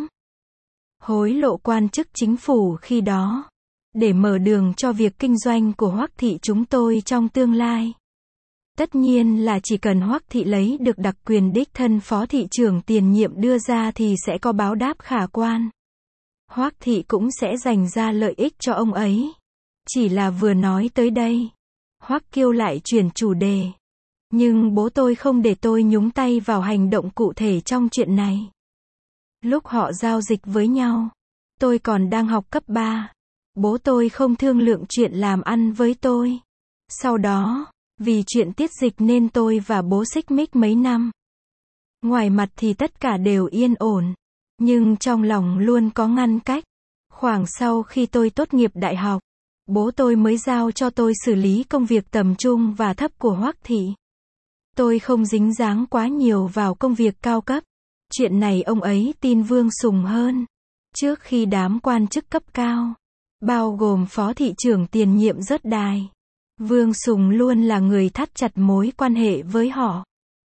hối lộ quan chức chính phủ khi đó, để mở đường cho việc kinh doanh của Hoắc thị chúng tôi trong tương lai. Tất nhiên là chỉ cần Hoắc thị lấy được đặc quyền đích thân phó thị trưởng tiền nhiệm đưa ra thì sẽ có báo đáp khả quan. Hoắc thị cũng sẽ dành ra lợi ích cho ông ấy. Chỉ là vừa nói tới đây, Hoắc Kiêu lại chuyển chủ đề. Nhưng bố tôi không để tôi nhúng tay vào hành động cụ thể trong chuyện này. Lúc họ giao dịch với nhau, tôi còn đang học cấp 3. Bố tôi không thương lượng chuyện làm ăn với tôi. Sau đó, vì chuyện tiết dịch nên tôi và bố xích mích mấy năm. Ngoài mặt thì tất cả đều yên ổn, nhưng trong lòng luôn có ngăn cách. Khoảng sau khi tôi tốt nghiệp đại học, bố tôi mới giao cho tôi xử lý công việc tầm trung và thấp của Hoắc thị. Tôi không dính dáng quá nhiều vào công việc cao cấp. Chuyện này ông ấy tin Vương Sùng hơn. Trước khi đám quan chức cấp cao, bao gồm phó thị trưởng tiền nhiệm rớt đài, Vương Sùng luôn là người thắt chặt mối quan hệ với họ.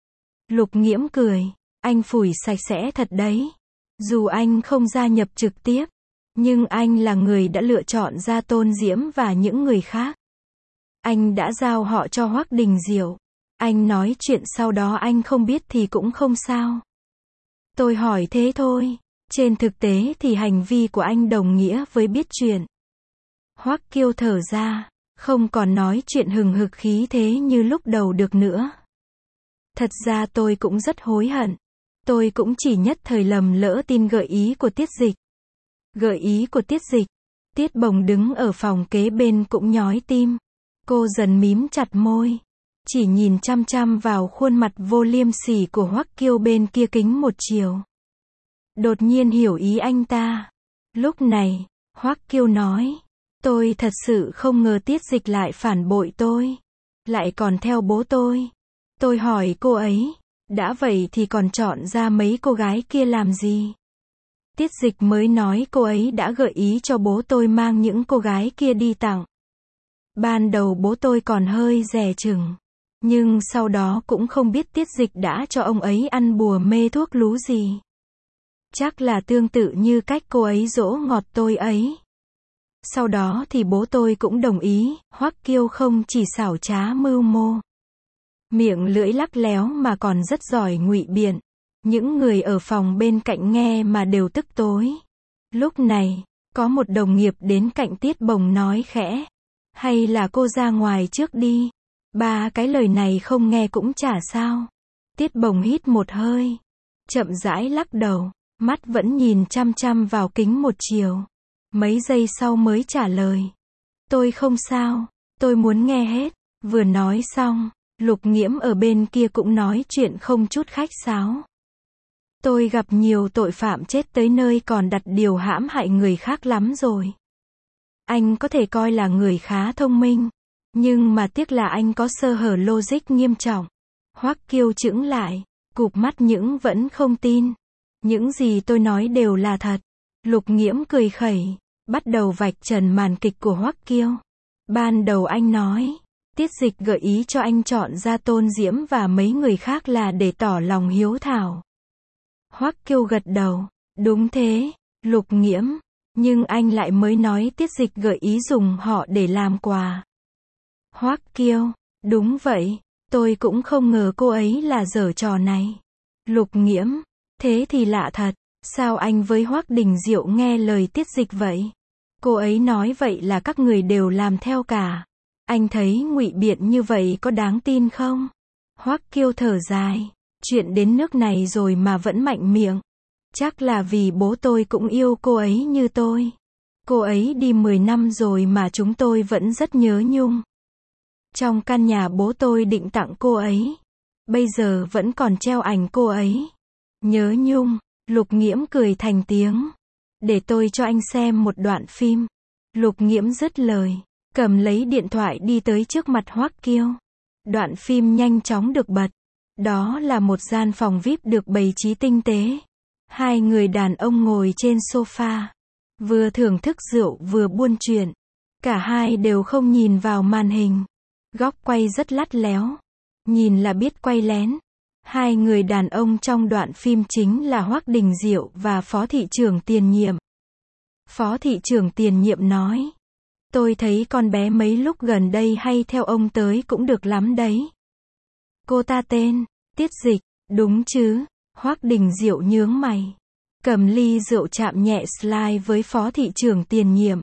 Lục Nghiễm cười, anh phủi sạch sẽ thật đấy. Dù anh không gia nhập trực tiếp, nhưng anh là người đã lựa chọn ra Tôn Diễm và những người khác. Anh đã giao họ cho Hoắc Đình Diệu. Anh nói chuyện sau đó anh không biết thì cũng không sao. Tôi hỏi thế thôi. Trên thực tế thì hành vi của anh đồng nghĩa với biết chuyện. Hoắc Kiêu thở ra, không còn nói chuyện hừng hực khí thế như lúc đầu được nữa. Thật ra tôi cũng rất hối hận. Tôi cũng chỉ nhất thời lầm lỡ tin gợi ý của Tiết Dịch. Gợi ý của Tiết Dịch. Tiết Bồng đứng ở phòng kế bên cũng nhói tim. Cô dần mím chặt môi, chỉ nhìn chăm chăm vào khuôn mặt vô liêm sỉ của Hoắc Kiêu bên kia kính một chiều. Đột nhiên hiểu ý anh ta. Lúc này, Hoắc Kiêu nói, tôi thật sự không ngờ Tiết Dịch lại phản bội tôi, lại còn theo bố tôi. Tôi hỏi cô ấy, đã vậy thì còn chọn ra mấy cô gái kia làm gì? Tiết Dịch mới nói cô ấy đã gợi ý cho bố tôi mang những cô gái kia đi tặng. Ban đầu bố tôi còn hơi dè chừng, nhưng sau đó cũng không biết Tiết Dịch đã cho ông ấy ăn bùa mê thuốc lú gì. Chắc là tương tự như cách cô ấy dỗ ngọt tôi ấy. Sau đó thì bố tôi cũng đồng ý. Hoắc Kiêu không chỉ xảo trá mưu mô, miệng lưỡi lắc léo mà còn rất giỏi ngụy biện. Những người ở phòng bên cạnh nghe mà đều tức tối. Lúc này, có một đồng nghiệp đến cạnh Tiết Bồng nói khẽ, hay là cô ra ngoài trước đi. Ba cái lời này không nghe cũng chả sao. Tiết Bồng hít một hơi, chậm rãi lắc đầu, mắt vẫn nhìn chăm chăm vào kính một chiều. Mấy giây sau mới trả lời, tôi không sao, tôi muốn nghe hết. Vừa nói xong, Lục Nghiễm ở bên kia cũng nói chuyện không chút khách sáo. Tôi gặp nhiều tội phạm chết tới nơi còn đặt điều hãm hại người khác lắm rồi. Anh có thể coi là người khá thông minh, nhưng mà tiếc là anh có sơ hở logic nghiêm trọng. Hoắc Kiêu chững lại, cụp mắt nhưng vẫn không tin. Những gì tôi nói đều là thật. Lục Nghiễm cười khẩy, bắt đầu vạch trần màn kịch của Hoắc Kiêu. Ban đầu anh nói, Tiết Dịch gợi ý cho anh chọn ra Tôn Diễm và mấy người khác là để tỏ lòng hiếu thảo. Hoắc Kiêu gật đầu, đúng thế, Lục Nghiễm, nhưng anh lại mới nói Tiết Dịch gợi ý dùng họ để làm quà. Hoắc Kiêu, đúng vậy, tôi cũng không ngờ cô ấy là giở trò này. Lục Nghiễm, thế thì lạ thật, sao anh với Hoắc Đình Diệu nghe lời Tiết Dịch vậy? Cô ấy nói vậy là các người đều làm theo cả. Anh thấy ngụy biện như vậy có đáng tin không? Hoắc Kiêu thở dài, chuyện đến nước này rồi mà vẫn mạnh miệng. Chắc là vì bố tôi cũng yêu cô ấy như tôi. Cô ấy đi 10 năm rồi mà chúng tôi vẫn rất nhớ nhung. Trong căn nhà bố tôi định tặng cô ấy. Bây giờ vẫn còn treo ảnh cô ấy. Nhớ nhung, Lục Nghiễm cười thành tiếng. Để tôi cho anh xem một đoạn phim. Lục Nghiễm dứt lời, cầm lấy điện thoại đi tới trước mặt Hoắc Kiêu. Đoạn phim nhanh chóng được bật. Đó là một gian phòng VIP được bày trí tinh tế. Hai người đàn ông ngồi trên sofa, vừa thưởng thức rượu vừa buôn chuyện. Cả hai đều không nhìn vào màn hình. Góc quay rất lắt léo. Nhìn là biết quay lén. Hai người đàn ông trong đoạn phim chính là Hoắc Đình Diệu và Phó thị trưởng tiền nhiệm. Phó thị trưởng tiền nhiệm nói: tôi thấy con bé mấy lúc gần đây hay theo ông tới cũng được lắm đấy. Cô ta tên Tiết Dịch, đúng chứ? Hoắc Đình Diệu nhướng mày, cầm ly rượu chạm nhẹ slide với Phó thị trưởng tiền nhiệm.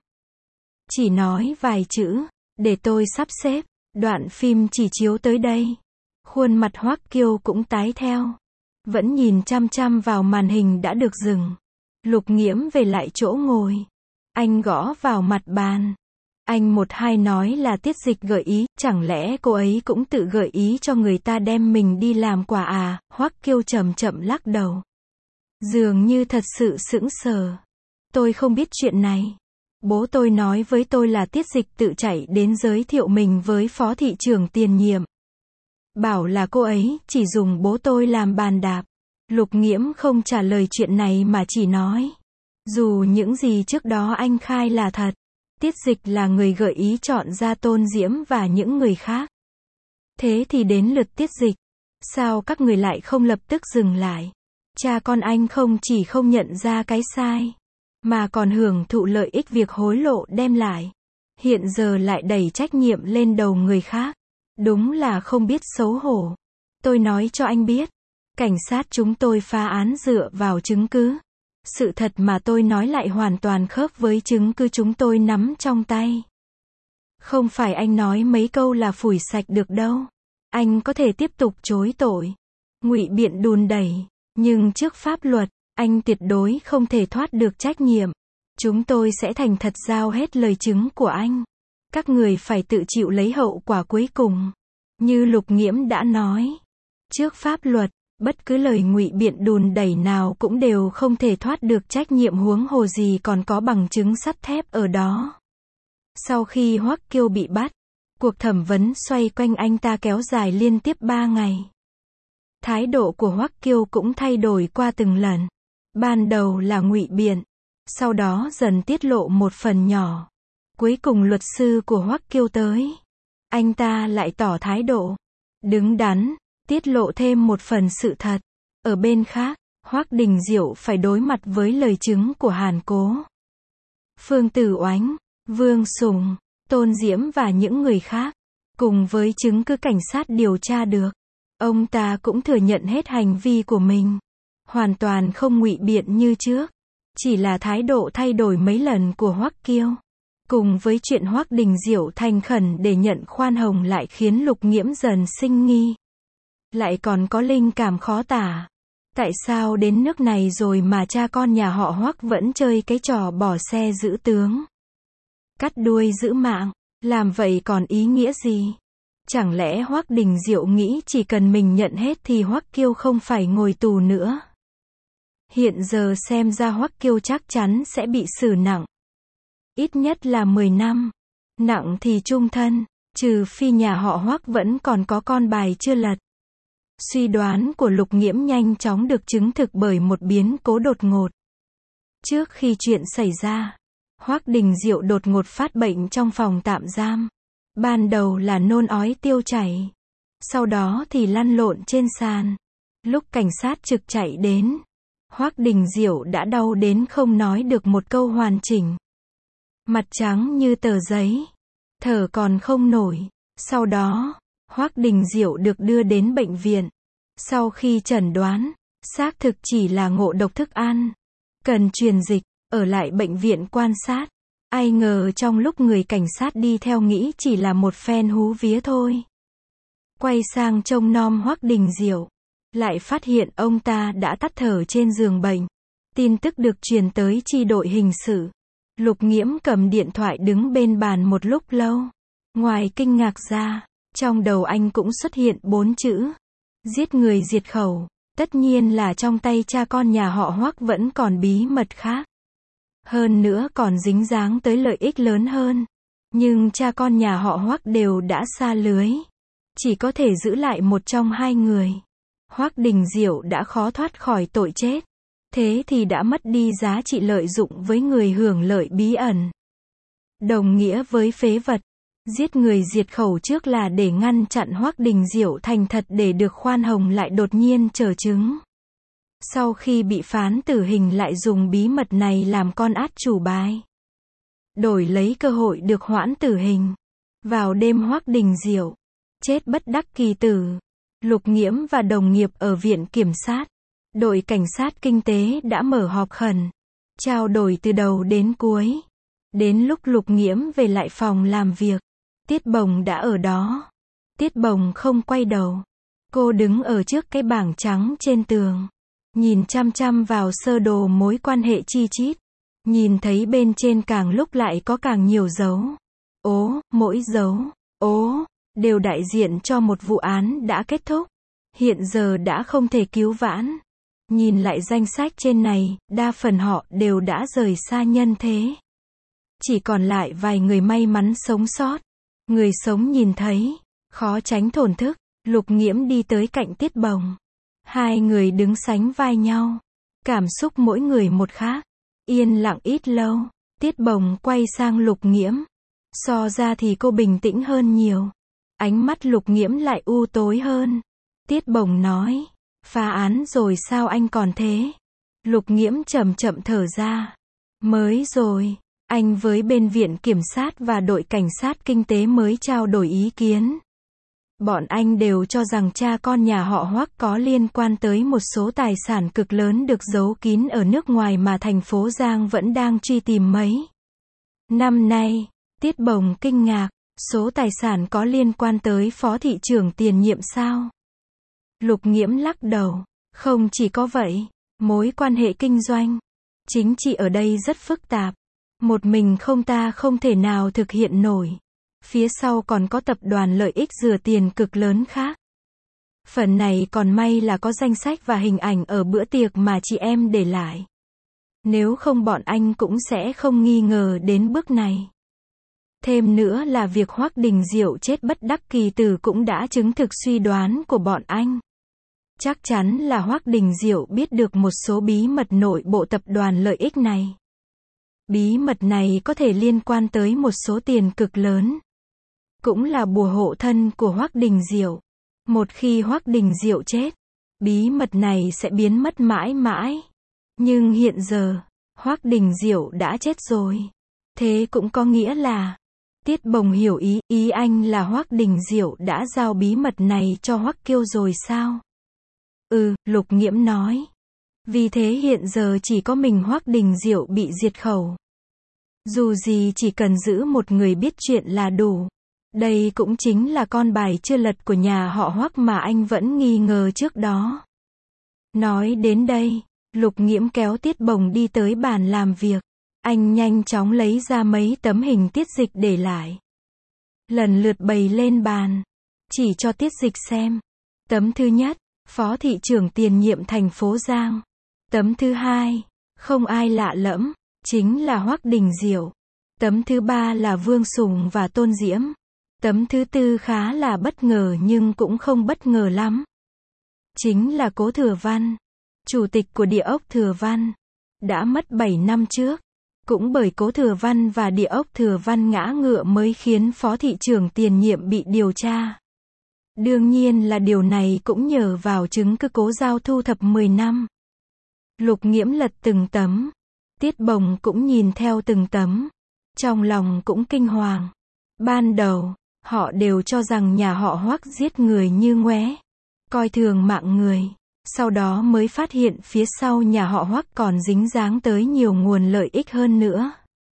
Chỉ nói vài chữ, để tôi sắp xếp. Đoạn phim chỉ chiếu tới đây. Khuôn mặt Hoắc Kiêu cũng tái theo. Vẫn nhìn chăm chăm vào màn hình đã được dừng. Lục Nghiễm về lại chỗ ngồi. Anh gõ vào mặt bàn. Anh một hai nói là Tiết Dịch gợi ý, chẳng lẽ cô ấy cũng tự gợi ý cho người ta đem mình đi làm quà à? Hoắc Kiêu chậm chậm lắc đầu. Dường như thật sự sững sờ. Tôi không biết chuyện này. Bố tôi nói với tôi là Tiết Dịch tự chạy đến giới thiệu mình với Phó thị trưởng tiền nhiệm. Bảo là cô ấy chỉ dùng bố tôi làm bàn đạp. Lục Nghiễm không trả lời chuyện này mà chỉ nói. Dù những gì trước đó anh khai là thật, Tiết Dịch là người gợi ý chọn ra Tôn Diễm và những người khác. Thế thì đến lượt Tiết Dịch. Sao các người lại không lập tức dừng lại? Cha con anh không chỉ không nhận ra cái sai, mà còn hưởng thụ lợi ích việc hối lộ đem lại. Hiện giờ lại đẩy trách nhiệm lên đầu người khác. Đúng là không biết xấu hổ. Tôi nói cho anh biết. Cảnh sát chúng tôi phá án dựa vào chứng cứ. Sự thật mà tôi nói lại hoàn toàn khớp với chứng cứ chúng tôi nắm trong tay. Không phải anh nói mấy câu là phủi sạch được đâu. Anh có thể tiếp tục chối tội, ngụy biện đùn đẩy. Nhưng trước pháp luật, anh tuyệt đối không thể thoát được trách nhiệm. Chúng tôi sẽ thành thật giao hết lời chứng của anh. Các người phải tự chịu lấy hậu quả cuối cùng. Như Lục Nghiễm đã nói. Trước pháp luật, bất cứ lời ngụy biện đùn đẩy nào cũng đều không thể thoát được trách nhiệm, huống hồ gì còn có bằng chứng sắt thép ở đó. Sau khi Hoắc Kiêu bị bắt, cuộc thẩm vấn xoay quanh anh ta kéo dài liên tiếp 3 ngày. Thái độ của Hoắc Kiêu cũng thay đổi qua từng lần. Ban đầu là ngụy biện, sau đó dần tiết lộ một phần nhỏ. Cuối cùng luật sư của Hoắc Kiêu tới. Anh ta lại tỏ thái độ đứng đắn, tiết lộ thêm một phần sự thật. Ở bên khác, Hoắc Đình Diệu phải đối mặt với lời chứng của Hàn Cố, Phương Tử Oánh, Vương Sùng, Tôn Diễm và những người khác. Cùng với chứng cứ cảnh sát điều tra được, ông ta cũng thừa nhận hết hành vi của mình. Hoàn toàn không ngụy biện như trước. Chỉ là thái độ thay đổi mấy lần của Hoắc Kiêu. Cùng với chuyện Hoắc Đình Diệu thành khẩn để nhận khoan hồng lại khiến Lục Nghiễm dần sinh nghi. Lại còn có linh cảm khó tả. Tại sao đến nước này rồi mà cha con nhà họ Hoắc vẫn chơi cái trò bỏ xe giữ tướng, cắt đuôi giữ mạng? Làm vậy còn ý nghĩa gì? Chẳng lẽ Hoắc Đình Diệu nghĩ chỉ cần mình nhận hết thì Hoắc Kiêu không phải ngồi tù nữa? Hiện giờ xem ra Hoắc Kiêu chắc chắn sẽ bị xử nặng. Ít nhất là 10 năm. Nặng thì chung thân, trừ phi nhà họ Hoắc vẫn còn có con bài chưa lật. Suy đoán của Lục Nghiễm nhanh chóng được chứng thực bởi một biến cố đột ngột. Trước khi chuyện xảy ra, Hoắc Đình Diệu đột ngột phát bệnh trong phòng tạm giam. Ban đầu là nôn ói tiêu chảy. Sau đó thì lăn lộn trên sàn. Lúc cảnh sát trực chạy đến, Hoắc Đình Diệu đã đau đến không nói được một câu hoàn chỉnh. Mặt trắng như tờ giấy, thở còn không nổi. Sau đó, Hoắc Đình Diệu được đưa đến bệnh viện. Sau khi chẩn đoán, xác thực chỉ là ngộ độc thức ăn, cần truyền dịch, ở lại bệnh viện quan sát. Ai ngờ trong lúc người cảnh sát đi theo nghĩ chỉ là một phen hú vía thôi. Quay sang trông nom Hoắc Đình Diệu, lại phát hiện ông ta đã tắt thở trên giường bệnh. Tin tức được truyền tới chi đội hình sự. Lục Nghiễm cầm điện thoại đứng bên bàn một lúc lâu. Ngoài kinh ngạc ra, Trong đầu anh cũng xuất hiện 4 chữ. Giết người diệt khẩu. Tất nhiên là trong tay cha con nhà họ Hoắc vẫn còn bí mật khác. Hơn nữa còn dính dáng tới lợi ích lớn hơn. Nhưng cha con nhà họ Hoắc đều đã sa lưới. Chỉ có thể giữ lại một trong hai người. Hoắc Đình Diệu đã khó thoát khỏi tội chết. Thế thì đã mất đi giá trị lợi dụng với người hưởng lợi bí ẩn. Đồng nghĩa với phế vật. Giết người diệt khẩu trước là để ngăn chặn Hoắc Đình Diệu thành thật để được khoan hồng lại đột nhiên trở chứng. Sau khi bị phán tử hình lại dùng bí mật này làm con át chủ bài. Đổi lấy cơ hội được hoãn tử hình. Vào đêm Hoắc Đình Diệu chết bất đắc kỳ tử. Lục Nghiễm và đồng nghiệp ở viện kiểm sát, đội cảnh sát kinh tế đã mở họp khẩn, trao đổi từ đầu đến cuối. Đến lúc Lục Nghiễm về lại phòng làm việc, Tiết Bồng đã ở đó. Tiết Bồng không quay đầu. Cô đứng ở trước cái bảng trắng trên tường, nhìn chăm chăm vào sơ đồ mối quan hệ chi chít. Nhìn thấy bên trên càng lúc lại có càng nhiều dấu. Mỗi dấu, đều đại diện cho một vụ án đã kết thúc. Hiện giờ đã không thể cứu vãn. Nhìn lại danh sách trên này, đa phần họ đều đã rời xa nhân thế. Chỉ còn lại vài người may mắn sống sót. Người sống nhìn thấy, khó tránh thổn thức. Lục Nghiễm đi tới cạnh Tiết Bồng. Hai người đứng sánh vai nhau. Cảm xúc mỗi người một khác. Yên lặng ít lâu, Tiết Bồng quay sang Lục Nghiễm. So ra thì cô bình tĩnh hơn nhiều. Ánh mắt Lục Nghiễm lại u tối hơn. Tiết Bồng nói, phá án rồi sao anh còn thế? Lục Nghiễm chậm chậm thở ra. Mới rồi, anh với bên viện kiểm sát và đội cảnh sát kinh tế mới trao đổi ý kiến. Bọn anh đều cho rằng cha con nhà họ Hoắc có liên quan tới một số tài sản cực lớn được giấu kín ở nước ngoài mà thành phố Giang vẫn đang truy tìm mấy năm nay. Tiết Bồng kinh ngạc, số tài sản có liên quan tới phó thị trưởng tiền nhiệm sao? Lục Nghiễm lắc đầu, không chỉ có vậy, mối quan hệ kinh doanh, chính trị ở đây rất phức tạp. Một mình ta không thể nào thực hiện nổi. Phía sau còn có tập đoàn lợi ích rửa tiền cực lớn khác. Phần này còn may là có danh sách và hình ảnh ở bữa tiệc mà chị em để lại. Nếu không bọn anh cũng sẽ không nghi ngờ đến bước này. Thêm nữa là việc Hoắc Đình Diệu chết bất đắc kỳ tử cũng đã chứng thực suy đoán của bọn anh. Chắc chắn là Hoắc Đình Diệu biết được một số bí mật nội bộ tập đoàn lợi ích này. Bí mật này có thể liên quan tới một số tiền cực lớn. Cũng là bùa hộ thân của Hoắc Đình Diệu. Một khi Hoắc Đình Diệu chết, bí mật này sẽ biến mất mãi mãi. Nhưng hiện giờ, Hoắc Đình Diệu đã chết rồi. Thế cũng có nghĩa là, Tiết Bồng hiểu ý anh là Hoắc Đình Diệu đã giao bí mật này cho Hoắc Kiêu rồi sao? Lục Nghiễm nói. Vì thế hiện giờ chỉ có mình Hoắc Đình Diệu bị diệt khẩu. Dù gì chỉ cần giữ một người biết chuyện là đủ. Đây cũng chính là con bài chưa lật của nhà họ Hoắc mà anh vẫn nghi ngờ trước đó. Nói đến đây, Lục Nghiễm kéo Tiết Bồng đi tới bàn làm việc. Anh nhanh chóng lấy ra mấy tấm hình Tiết Dịch để lại. Lần lượt bày lên bàn. Chỉ cho Tiết Dịch xem. Tấm thứ nhất, phó thị trưởng tiền nhiệm thành phố Giang. Tấm thứ hai, không ai lạ lẫm, chính là Hoắc Đình Diệu. Tấm thứ ba là Vương Sùng và Tôn Diễm. Tấm thứ tư khá là bất ngờ nhưng cũng không bất ngờ lắm. Chính là Cố Thừa Văn, chủ tịch của địa ốc Thừa Văn. Đã mất 7 năm trước. Cũng bởi Cố Thừa Văn và địa ốc Thừa Văn ngã ngựa mới khiến phó thị trưởng tiền nhiệm bị điều tra. Đương nhiên là điều này cũng nhờ vào chứng cứ Cố Giao thu thập 10 năm. Lục Nghiễm lật từng tấm. Tiết Bồng cũng nhìn theo từng tấm. Trong lòng cũng kinh hoàng. Ban đầu, họ đều cho rằng nhà họ Hoắc giết người như ngoé. Coi thường mạng người. Sau đó mới phát hiện phía sau nhà họ Hoắc còn dính dáng tới nhiều nguồn lợi ích hơn nữa.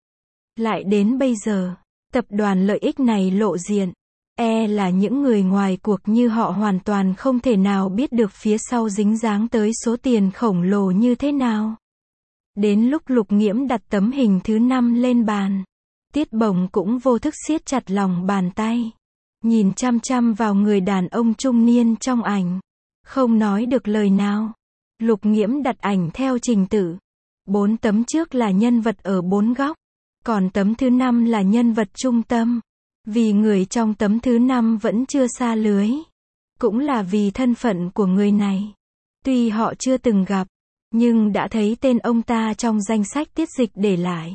Lại đến bây giờ, tập đoàn lợi ích này lộ diện. Là những người ngoài cuộc như họ hoàn toàn không thể nào biết được phía sau dính dáng tới số tiền khổng lồ như thế nào. Đến lúc Lục Nghiễm đặt tấm hình thứ 5 lên bàn, Tiết Bồng cũng vô thức siết chặt lòng bàn tay. nhìn chăm chăm vào người đàn ông trung niên trong ảnh. Không nói được lời nào. Lục Nghiễm đặt ảnh theo trình tự. 4 tấm trước là nhân vật ở 4 góc. Còn tấm thứ 5 là nhân vật trung tâm. Vì người trong tấm thứ 5 vẫn chưa xa lưới. Cũng là vì thân phận của người này. Tuy họ chưa từng gặp, nhưng đã thấy tên ông ta trong danh sách tiết dịch để lại.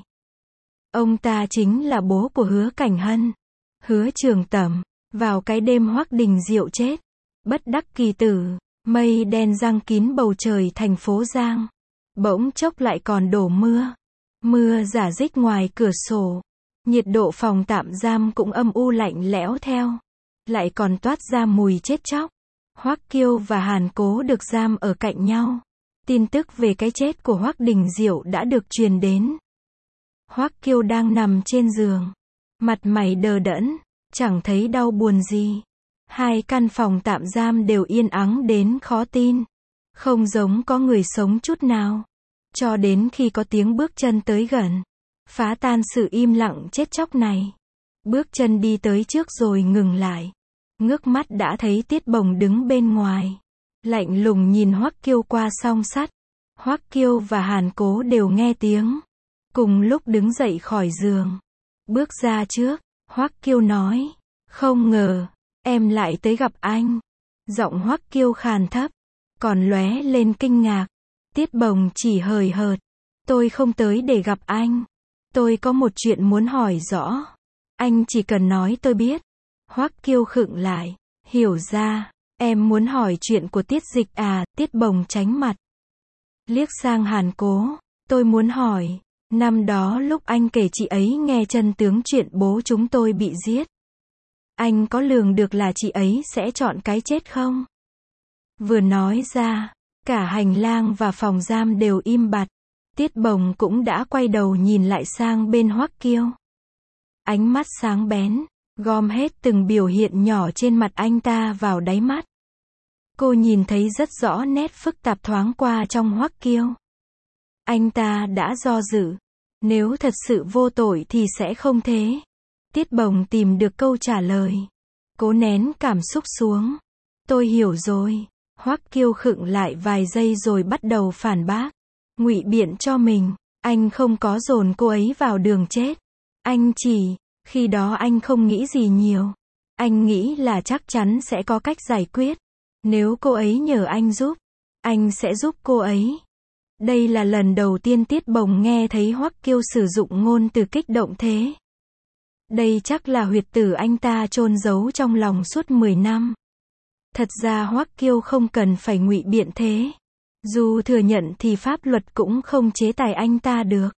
Ông ta chính là bố của Hứa Cảnh Hân, Hứa Trường Tẩm. Vào cái đêm Hoắc Đình Diệu chết, bất đắc kỳ tử, mây đen giăng kín bầu trời thành phố Giang. Bỗng chốc lại còn đổ mưa. Mưa rả rích ngoài cửa sổ. Nhiệt độ phòng tạm giam cũng âm u lạnh lẽo theo. Lại còn toát ra mùi chết chóc. Hoắc Kiêu và Hàn Cố được giam ở cạnh nhau. Tin tức về cái chết của Hoắc Đình Diệu đã được truyền đến. Hoắc Kiêu đang nằm trên giường, mặt mày đờ đẫn, chẳng thấy đau buồn gì. Hai căn phòng tạm giam đều yên ắng đến khó tin. Không giống có người sống chút nào. Cho đến khi có tiếng bước chân tới gần, phá tan sự im lặng chết chóc này. Bước chân đi tới trước rồi ngừng lại. Ngước mắt đã thấy Tiết Bồng đứng bên ngoài. Lạnh lùng nhìn Hoắc Kiêu qua song sắt. Hoắc Kiêu và Hàn Cố đều nghe tiếng. Cùng lúc đứng dậy khỏi giường. Bước ra trước, Hoắc Kiêu nói. Không ngờ, em lại tới gặp anh. Giọng Hoắc Kiêu khàn thấp, còn lóe lên kinh ngạc. Tiết Bồng chỉ hời hợt. Tôi không tới để gặp anh. Tôi có một chuyện muốn hỏi rõ. Anh chỉ cần nói tôi biết. Hoắc Kiêu khựng lại. Hiểu ra, em muốn hỏi chuyện của Tiết Dịch à? Tiết Bồng tránh mặt. Liếc sang Hàn Cố. Tôi muốn hỏi, năm đó lúc anh kể chị ấy nghe chân tướng chuyện bố chúng tôi bị giết. Anh có lường được là chị ấy sẽ chọn cái chết không? Vừa nói ra, cả hành lang và phòng giam đều im bặt. Tiết Bồng cũng đã quay đầu nhìn lại sang bên Hoắc Kiêu. Ánh mắt sáng bén, gom hết từng biểu hiện nhỏ trên mặt anh ta vào đáy mắt. Cô nhìn thấy rất rõ nét phức tạp thoáng qua trong Hoắc Kiêu. Anh ta đã do dự. Nếu thật sự vô tội thì sẽ không thế. Tiết Bồng tìm được câu trả lời. Cố nén cảm xúc xuống. Tôi hiểu rồi. Hoắc Kiêu khựng lại vài giây rồi bắt đầu phản bác. Ngụy biện cho mình. Anh không có dồn cô ấy vào đường chết. Anh chỉ, khi đó anh không nghĩ gì nhiều. Anh nghĩ là chắc chắn sẽ có cách giải quyết. Nếu cô ấy nhờ anh giúp, anh sẽ giúp cô ấy. Đây là lần đầu tiên Tiết Bồng nghe thấy Hoắc Kiêu sử dụng ngôn từ kích động thế. Đây chắc là huyệt tử anh ta chôn giấu trong lòng suốt 10 năm. Thật ra Hoắc Kiêu không cần phải ngụy biện thế. Dù thừa nhận thì pháp luật cũng không chế tài anh ta được.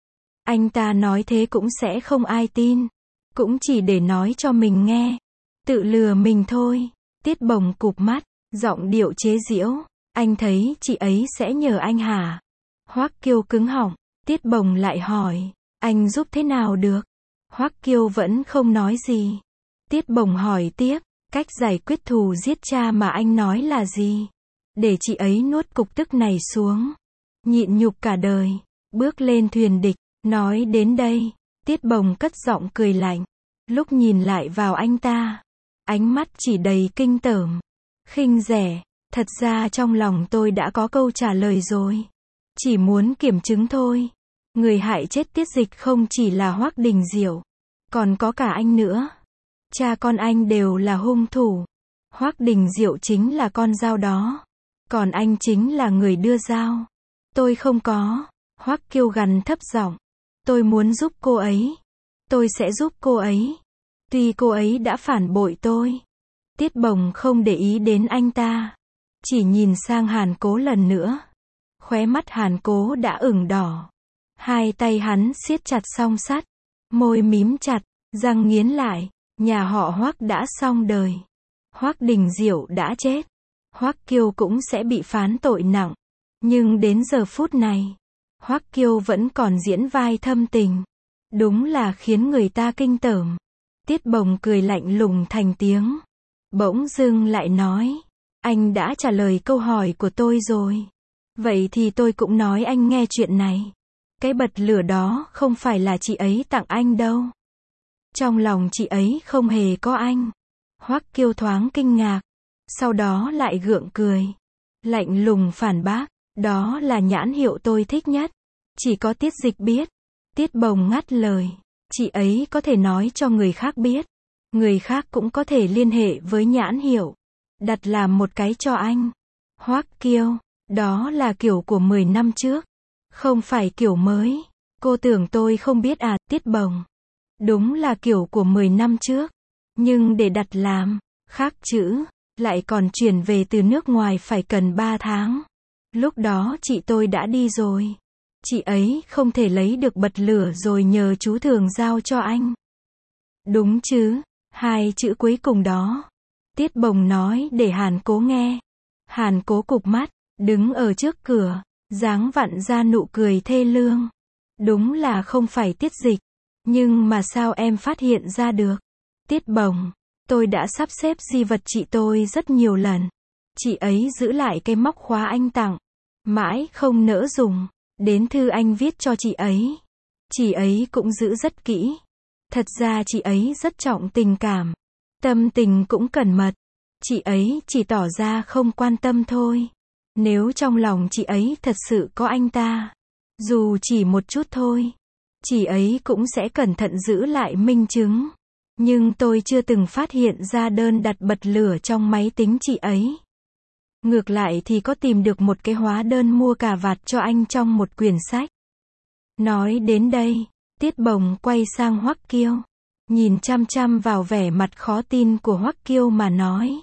Anh ta nói thế cũng sẽ không ai tin. Cũng chỉ để nói cho mình nghe. Tự lừa mình thôi. Tiết Bồng cụp mắt, giọng điệu chế giễu. Anh thấy chị ấy sẽ nhờ anh hả? Hoắc Kiêu cứng họng. Tiết Bồng lại hỏi. Anh giúp thế nào được? Hoắc Kiêu vẫn không nói gì. Tiết Bồng hỏi tiếp. Cách giải quyết thù giết cha mà anh nói là gì? Để chị ấy nuốt cục tức này xuống. Nhịn nhục cả đời. Bước lên thuyền địch. Nói đến đây, Tiết Bồng cất giọng cười lạnh. Lúc nhìn lại vào anh ta, ánh mắt chỉ đầy kinh tởm, khinh rẻ. Thật ra trong lòng tôi đã có câu trả lời rồi. Chỉ muốn kiểm chứng thôi. Người hại chết Tiết Dịch không chỉ là Hoắc Đình Diệu, còn có cả anh nữa. Cha con anh đều là hung thủ. Hoắc Đình Diệu chính là con dao đó. Còn anh chính là người đưa dao. Tôi không có. Hoắc Kiêu gằn thấp giọng. Tôi muốn giúp cô ấy. Tôi sẽ giúp cô ấy. Tuy cô ấy đã phản bội tôi. Tiết Bồng không để ý đến anh ta. Chỉ nhìn sang Hàn Cố lần nữa. Khóe mắt Hàn Cố đã ửng đỏ. Hai tay hắn siết chặt song sắt. Môi mím chặt, răng nghiến lại. Nhà họ Hoắc đã xong đời. Hoắc Đình Diệu đã chết. Hoắc Kiêu cũng sẽ bị phán tội nặng. Nhưng đến giờ phút này, Hoắc Kiêu vẫn còn diễn vai thâm tình. Đúng là khiến người ta kinh tởm. Tiết Bồng cười lạnh lùng thành tiếng. Bỗng dưng lại nói. Anh đã trả lời câu hỏi của tôi rồi. Vậy thì tôi cũng nói anh nghe chuyện này. Cái bật lửa đó không phải là chị ấy tặng anh đâu. Trong lòng chị ấy không hề có anh. Hoắc Kiêu thoáng kinh ngạc, sau đó lại gượng cười, lạnh lùng phản bác, đó là nhãn hiệu tôi thích nhất, chỉ có Tiết Dịch biết. Tiết Bồng ngắt lời, chị ấy có thể nói cho người khác biết, người khác cũng có thể liên hệ với nhãn hiệu, đặt làm một cái cho anh. Hoắc Kiêu, đó là kiểu của 10 năm trước, không phải kiểu mới. Cô tưởng tôi không biết à? Tiết Bồng, đúng là kiểu của 10 năm trước, nhưng để đặt làm, khác chữ, lại còn chuyển về từ nước ngoài phải cần 3 tháng. Lúc đó chị tôi đã đi rồi. Chị ấy không thể lấy được bật lửa rồi nhờ chú Thường giao cho anh. Đúng chứ, 2 chữ cuối cùng đó. Tiết Bồng nói để Hàn Cố nghe. Hàn Cố cụp mắt, đứng ở trước cửa, dáng vặn ra nụ cười thê lương. Đúng là không phải Tiết Dịch, nhưng mà sao em phát hiện ra được? Tiết Bồng, tôi đã sắp xếp di vật chị tôi rất nhiều lần. Chị ấy giữ lại cái móc khóa anh tặng, mãi không nỡ dùng. Đến thư anh viết cho chị ấy cũng giữ rất kỹ. Thật ra chị ấy rất trọng tình cảm, tâm tình cũng cẩn mật. Chị ấy chỉ tỏ ra không quan tâm thôi. Nếu trong lòng chị ấy thật sự có anh ta, dù chỉ một chút thôi, chị ấy cũng sẽ cẩn thận giữ lại minh chứng. Nhưng tôi chưa từng phát hiện ra đơn đặt bật lửa trong máy tính chị ấy. Ngược lại thì có tìm được một cái hóa đơn mua cà vạt cho anh trong một quyển sách. Nói đến đây, Tiết Bồng quay sang Hoắc Kiêu, nhìn chăm chăm vào vẻ mặt khó tin của Hoắc Kiêu mà nói.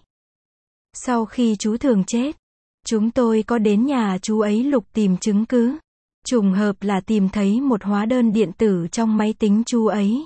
Sau khi chú Thường chết, chúng tôi có đến nhà chú ấy lục tìm chứng cứ. Trùng hợp là tìm thấy một hóa đơn điện tử trong máy tính chú ấy.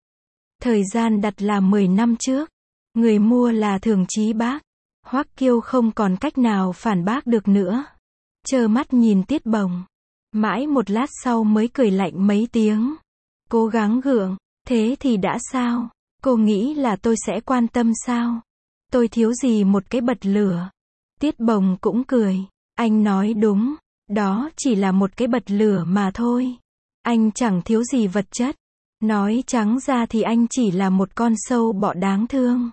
Thời gian đặt là 10 năm trước. Người mua là Thường Chí Bác. Hoắc Kiêu không còn cách nào phản bác được nữa. Trơ mắt nhìn Tiết Bồng. Mãi một lát sau mới cười lạnh mấy tiếng. Cố gắng gượng. Thế thì đã sao? Cô nghĩ là tôi sẽ quan tâm sao? Tôi thiếu gì một cái bật lửa? Tiết Bồng cũng cười. Anh nói đúng. Đó chỉ là một cái bật lửa mà thôi. Anh chẳng thiếu gì vật chất. Nói trắng ra thì anh chỉ là một con sâu bọ đáng thương.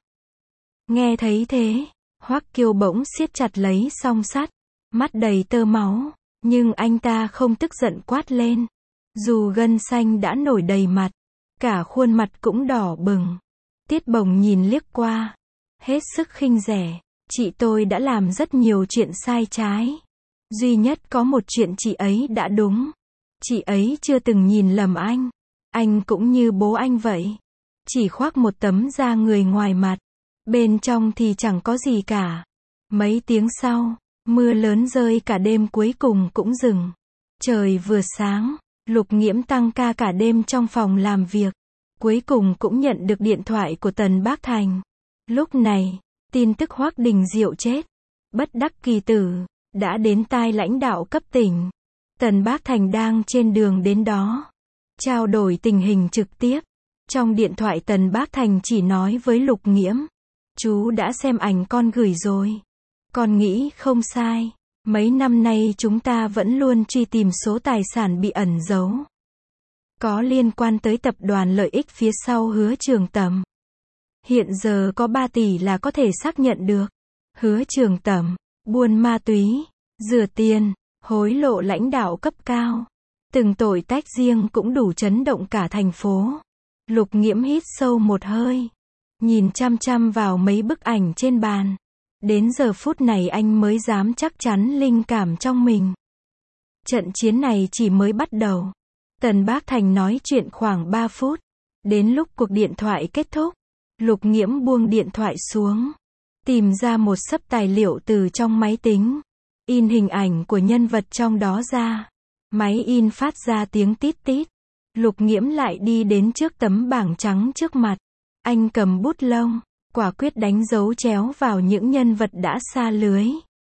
Nghe thấy thế, Hoắc Kiêu bỗng siết chặt lấy song sắt, mắt đầy tơ máu, nhưng anh ta không tức giận quát lên. Dù gân xanh đã nổi đầy mặt, cả khuôn mặt cũng đỏ bừng. Tiết Bồng nhìn liếc qua, hết sức khinh rẻ, chị tôi đã làm rất nhiều chuyện sai trái. Duy nhất có một chuyện chị ấy đã đúng. Chị ấy chưa từng nhìn lầm anh. Anh cũng như bố anh vậy. Chỉ khoác một tấm da người ngoài mặt. Bên trong thì chẳng có gì cả. Mấy tiếng sau, mưa lớn rơi cả đêm cuối cùng cũng dừng. Trời vừa sáng, Lục Nghiễm tăng ca cả đêm trong phòng làm việc. Cuối cùng cũng nhận được điện thoại của Tần Bác Thành. Lúc này, tin tức Hoắc Đình Diệu chết, bất đắc kỳ tử, đã đến tai lãnh đạo cấp tỉnh. Tần Bác Thành đang trên đường đến đó. Trao đổi tình hình trực tiếp. Trong điện thoại Tần Bác Thành chỉ nói với Lục Nghiễm. Chú đã xem ảnh con gửi rồi. Con nghĩ không sai. Mấy năm nay chúng ta vẫn luôn truy tìm số tài sản bị ẩn giấu. Có liên quan tới tập đoàn lợi ích phía sau Hứa Trường Tẩm. Hiện giờ có 3 tỷ là có thể xác nhận được. Hứa Trường Tẩm, buôn ma túy, rửa tiền, hối lộ lãnh đạo cấp cao. Từng tội tách riêng cũng đủ chấn động cả thành phố. Lục Nghiễm hít sâu một hơi. Nhìn chăm chăm vào mấy bức ảnh trên bàn. Đến giờ phút này anh mới dám chắc chắn linh cảm trong mình. Trận chiến này chỉ mới bắt đầu. Tần Bác Thành nói chuyện khoảng 3 phút. Đến lúc cuộc điện thoại kết thúc, Lục Nghiễm buông điện thoại xuống. Tìm ra một xấp tài liệu từ trong máy tính. In hình ảnh của nhân vật trong đó ra. Máy in phát ra tiếng tít tít. Lục Nghiễm lại đi đến trước tấm bảng trắng trước mặt. Anh cầm bút lông, quả quyết đánh dấu chéo vào những nhân vật đã xa lưới.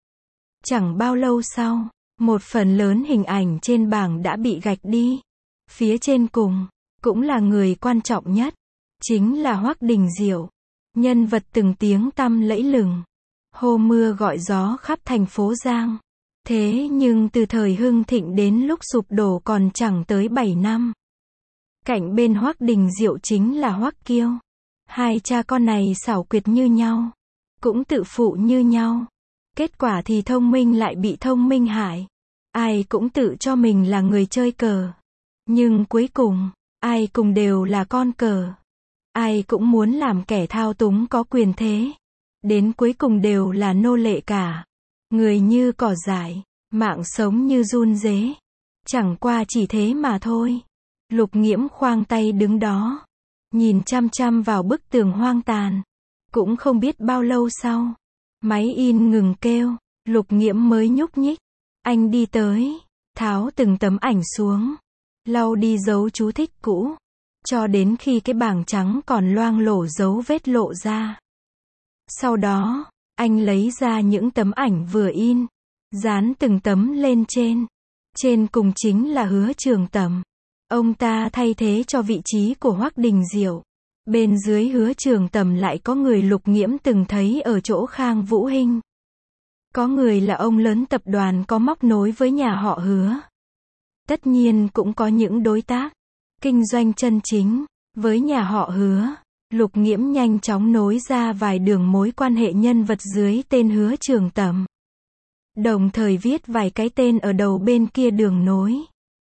Chẳng bao lâu sau, một phần lớn hình ảnh trên bảng đã bị gạch đi. Phía trên cùng, cũng là người quan trọng nhất, chính là Hoắc Đình Diệu. Nhân vật từng tiếng tăm lẫy lừng, hô mưa gọi gió khắp thành phố Giang. Thế nhưng từ thời hưng thịnh đến lúc sụp đổ còn chẳng tới 7 năm. Cạnh bên Hoắc Đình Diệu chính là Hoắc Kiêu. Hai cha con này xảo quyệt như nhau, cũng tự phụ như nhau. Kết quả thì thông minh lại bị thông minh hại. Ai cũng tự cho mình là người chơi cờ. Nhưng cuối cùng, ai cùng đều là con cờ. Ai cũng muốn làm kẻ thao túng có quyền thế. Đến cuối cùng đều là nô lệ cả. Người như cỏ dại, mạng sống như giun dế. Chẳng qua chỉ thế mà thôi. Lục Nghiễm khoang tay đứng đó, nhìn chăm chăm vào bức tường hoang tàn. Cũng không biết bao lâu sau, máy in ngừng kêu, Lục Nghiễm mới nhúc nhích. Anh đi tới, tháo từng tấm ảnh xuống, lau đi dấu chú thích cũ, cho đến khi cái bảng trắng còn loang lổ dấu vết lộ ra. Sau đó, anh lấy ra những tấm ảnh vừa in, dán từng tấm lên trên. Trên cùng chính là Hứa Trường Tẩm. Ông ta thay thế cho vị trí của Hoắc Đình Diệu. Bên dưới Hứa Trường Tẩm lại có người Lục Nghiễm từng thấy ở chỗ Khang Vũ Hinh. Có người là ông lớn tập đoàn có móc nối với nhà họ Hứa. Tất nhiên cũng có những đối tác kinh doanh chân chính với nhà họ Hứa. Lục Nghiễm nhanh chóng nối ra vài đường mối quan hệ nhân vật dưới tên Hứa Trường Tẩm. Đồng thời viết vài cái tên ở đầu bên kia đường nối.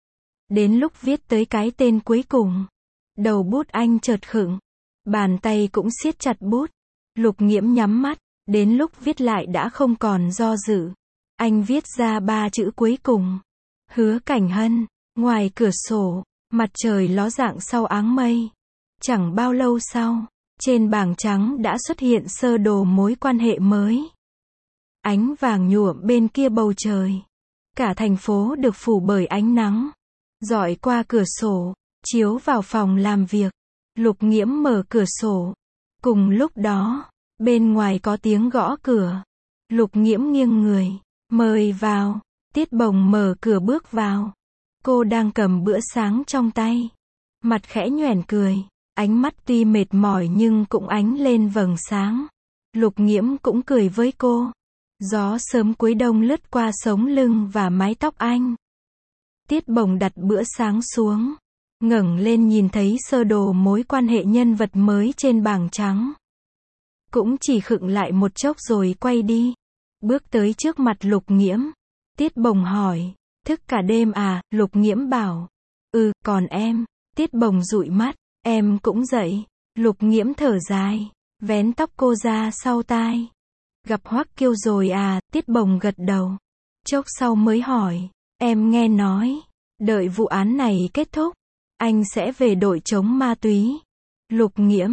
Đến lúc viết tới cái tên cuối cùng, đầu bút anh chợt khựng, bàn tay cũng siết chặt bút. Lục Nghiễm nhắm mắt, đến lúc viết lại đã không còn do dự. Anh viết ra 3 chữ cuối cùng. Hứa Cảnh Hân. Ngoài cửa sổ, mặt trời ló dạng sau áng mây. Chẳng bao lâu sau, trên bảng trắng đã xuất hiện sơ đồ mối quan hệ mới. Ánh vàng nhuộm bên kia bầu trời. Cả thành phố được phủ bởi ánh nắng, rọi qua cửa sổ, chiếu vào phòng làm việc. Lục Nghiễm mở cửa sổ. Cùng lúc đó, bên ngoài có tiếng gõ cửa. Lục Nghiễm nghiêng người, mời vào. Tiết Bồng mở cửa bước vào. Cô đang cầm bữa sáng trong tay, mặt khẽ nhoẻn cười, ánh mắt tuy mệt mỏi nhưng cũng ánh lên vầng sáng. Lục Nghiễm cũng cười với cô. Gió sớm cuối đông lướt qua sống lưng và mái tóc anh. Tiết Bồng đặt bữa sáng xuống, ngẩng lên nhìn thấy sơ đồ mối quan hệ nhân vật mới trên bảng trắng. Cũng chỉ khựng lại một chốc rồi quay đi, bước tới trước mặt Lục Nghiễm. Tiết Bồng hỏi, thức cả đêm à? Lục Nghiễm bảo, còn em? Tiết Bồng dụi mắt, em cũng dậy. Lục Nghiễm thở dài, vén tóc cô ra sau tai. Gặp Hoắc Kiêu rồi à? Tiết Bồng gật đầu. Chốc sau mới hỏi, em nghe nói, đợi vụ án này kết thúc, anh sẽ về đội chống ma túy. Lục Nghiễm,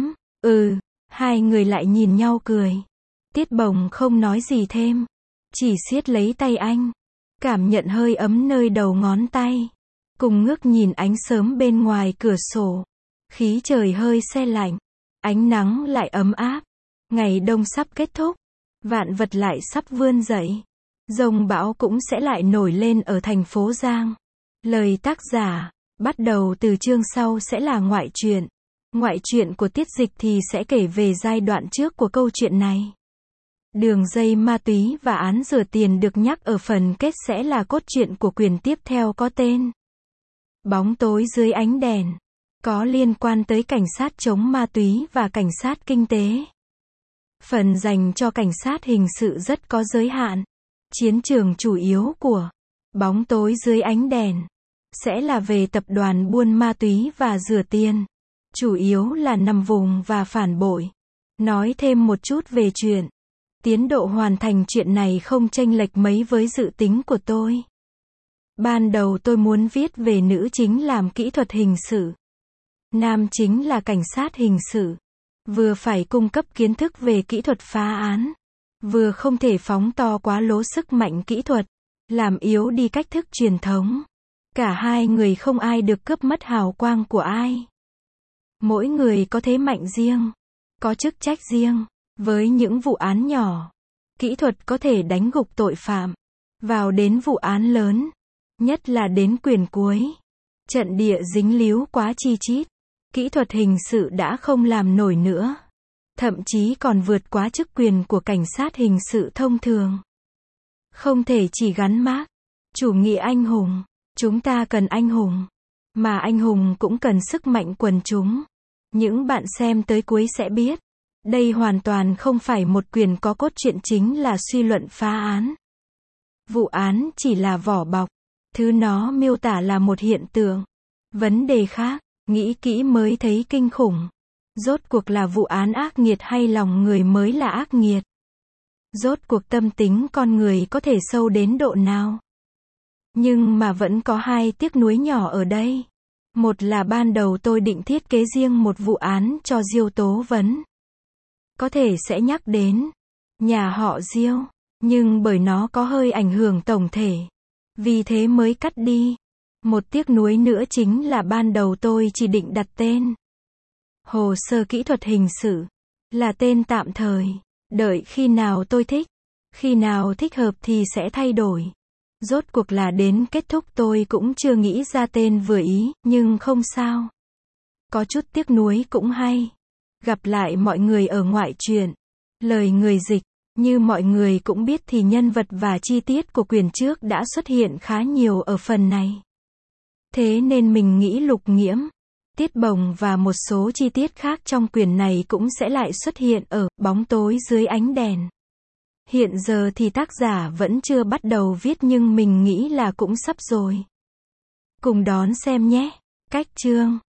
hai người lại nhìn nhau cười. Tiết Bồng không nói gì thêm, chỉ siết lấy tay anh, cảm nhận hơi ấm nơi đầu ngón tay, cùng ngước nhìn ánh sớm bên ngoài cửa sổ. Khí trời hơi se lạnh, ánh nắng lại ấm áp. Ngày đông sắp kết thúc, vạn vật lại sắp vươn dậy. Dông bão cũng sẽ lại nổi lên ở thành phố Giang. Lời tác giả, bắt đầu từ chương sau sẽ là ngoại truyện. Ngoại truyện của Tiết Dịch thì sẽ kể về giai đoạn trước của câu chuyện này. Đường dây ma túy và án rửa tiền được nhắc ở phần kết sẽ là cốt truyện của quyển tiếp theo có tên Bóng tối dưới ánh đèn, có liên quan tới cảnh sát chống ma túy và cảnh sát kinh tế. Phần dành cho cảnh sát hình sự rất có giới hạn. Chiến trường chủ yếu của Bóng tối dưới ánh đèn sẽ là về tập đoàn buôn ma túy và rửa tiền, chủ yếu là nằm vùng và phản bội. Nói thêm một chút về chuyện. Tiến độ hoàn thành chuyện này không chênh lệch mấy với dự tính của tôi. Ban đầu tôi muốn viết về nữ chính làm kỹ thuật hình sự, nam chính là cảnh sát hình sự. Vừa phải cung cấp kiến thức về kỹ thuật phá án, vừa không thể phóng to quá lố sức mạnh kỹ thuật, làm yếu đi cách thức truyền thống. Cả hai người không ai được cướp mất hào quang của ai. Mỗi người có thế mạnh riêng, có chức trách riêng. Với những vụ án nhỏ, kỹ thuật có thể đánh gục tội phạm. Vào đến vụ án lớn, nhất là đến quyển cuối, trận địa dính líu quá chi chít, kỹ thuật hình sự đã không làm nổi nữa. Thậm chí còn vượt quá chức quyền của cảnh sát hình sự thông thường. Không thể chỉ gắn mác chủ nghĩa anh hùng. Chúng ta cần anh hùng, mà anh hùng cũng cần sức mạnh quần chúng. Những bạn xem tới cuối sẽ biết, đây hoàn toàn không phải một quyển có cốt truyện chính là suy luận phá án. Vụ án chỉ là vỏ bọc, thứ nó miêu tả là một hiện tượng. Vấn đề khác, nghĩ kỹ mới thấy kinh khủng. Rốt cuộc là vụ án ác nghiệt hay lòng người mới là ác nghiệt? Rốt cuộc tâm tính con người có thể sâu đến độ nào? Nhưng mà vẫn có hai tiếc nuối nhỏ ở đây. Một là ban đầu tôi định thiết kế riêng một vụ án cho Diêu Tố Vấn. Có thể sẽ nhắc đến nhà họ Diêu, nhưng bởi nó có hơi ảnh hưởng tổng thể, vì thế mới cắt đi. Một tiếc nuối nữa chính là ban đầu tôi chỉ định đặt tên Hồ sơ kỹ thuật hình sự, là tên tạm thời, đợi khi nào tôi thích, khi nào thích hợp thì sẽ thay đổi. Rốt cuộc là đến kết thúc tôi cũng chưa nghĩ ra tên vừa ý, nhưng không sao. Có chút tiếc nuối cũng hay. Gặp lại mọi người ở ngoại truyện. Lời người dịch, như mọi người cũng biết thì nhân vật và chi tiết của quyển trước đã xuất hiện khá nhiều ở phần này. Thế nên mình nghĩ Lục Nghiễm, Tiết Bồng và một số chi tiết khác trong quyển này cũng sẽ lại xuất hiện ở Bóng tối dưới ánh đèn. Hiện giờ thì tác giả vẫn chưa bắt đầu viết nhưng mình nghĩ là cũng sắp rồi. Cùng đón xem nhé. Cách chương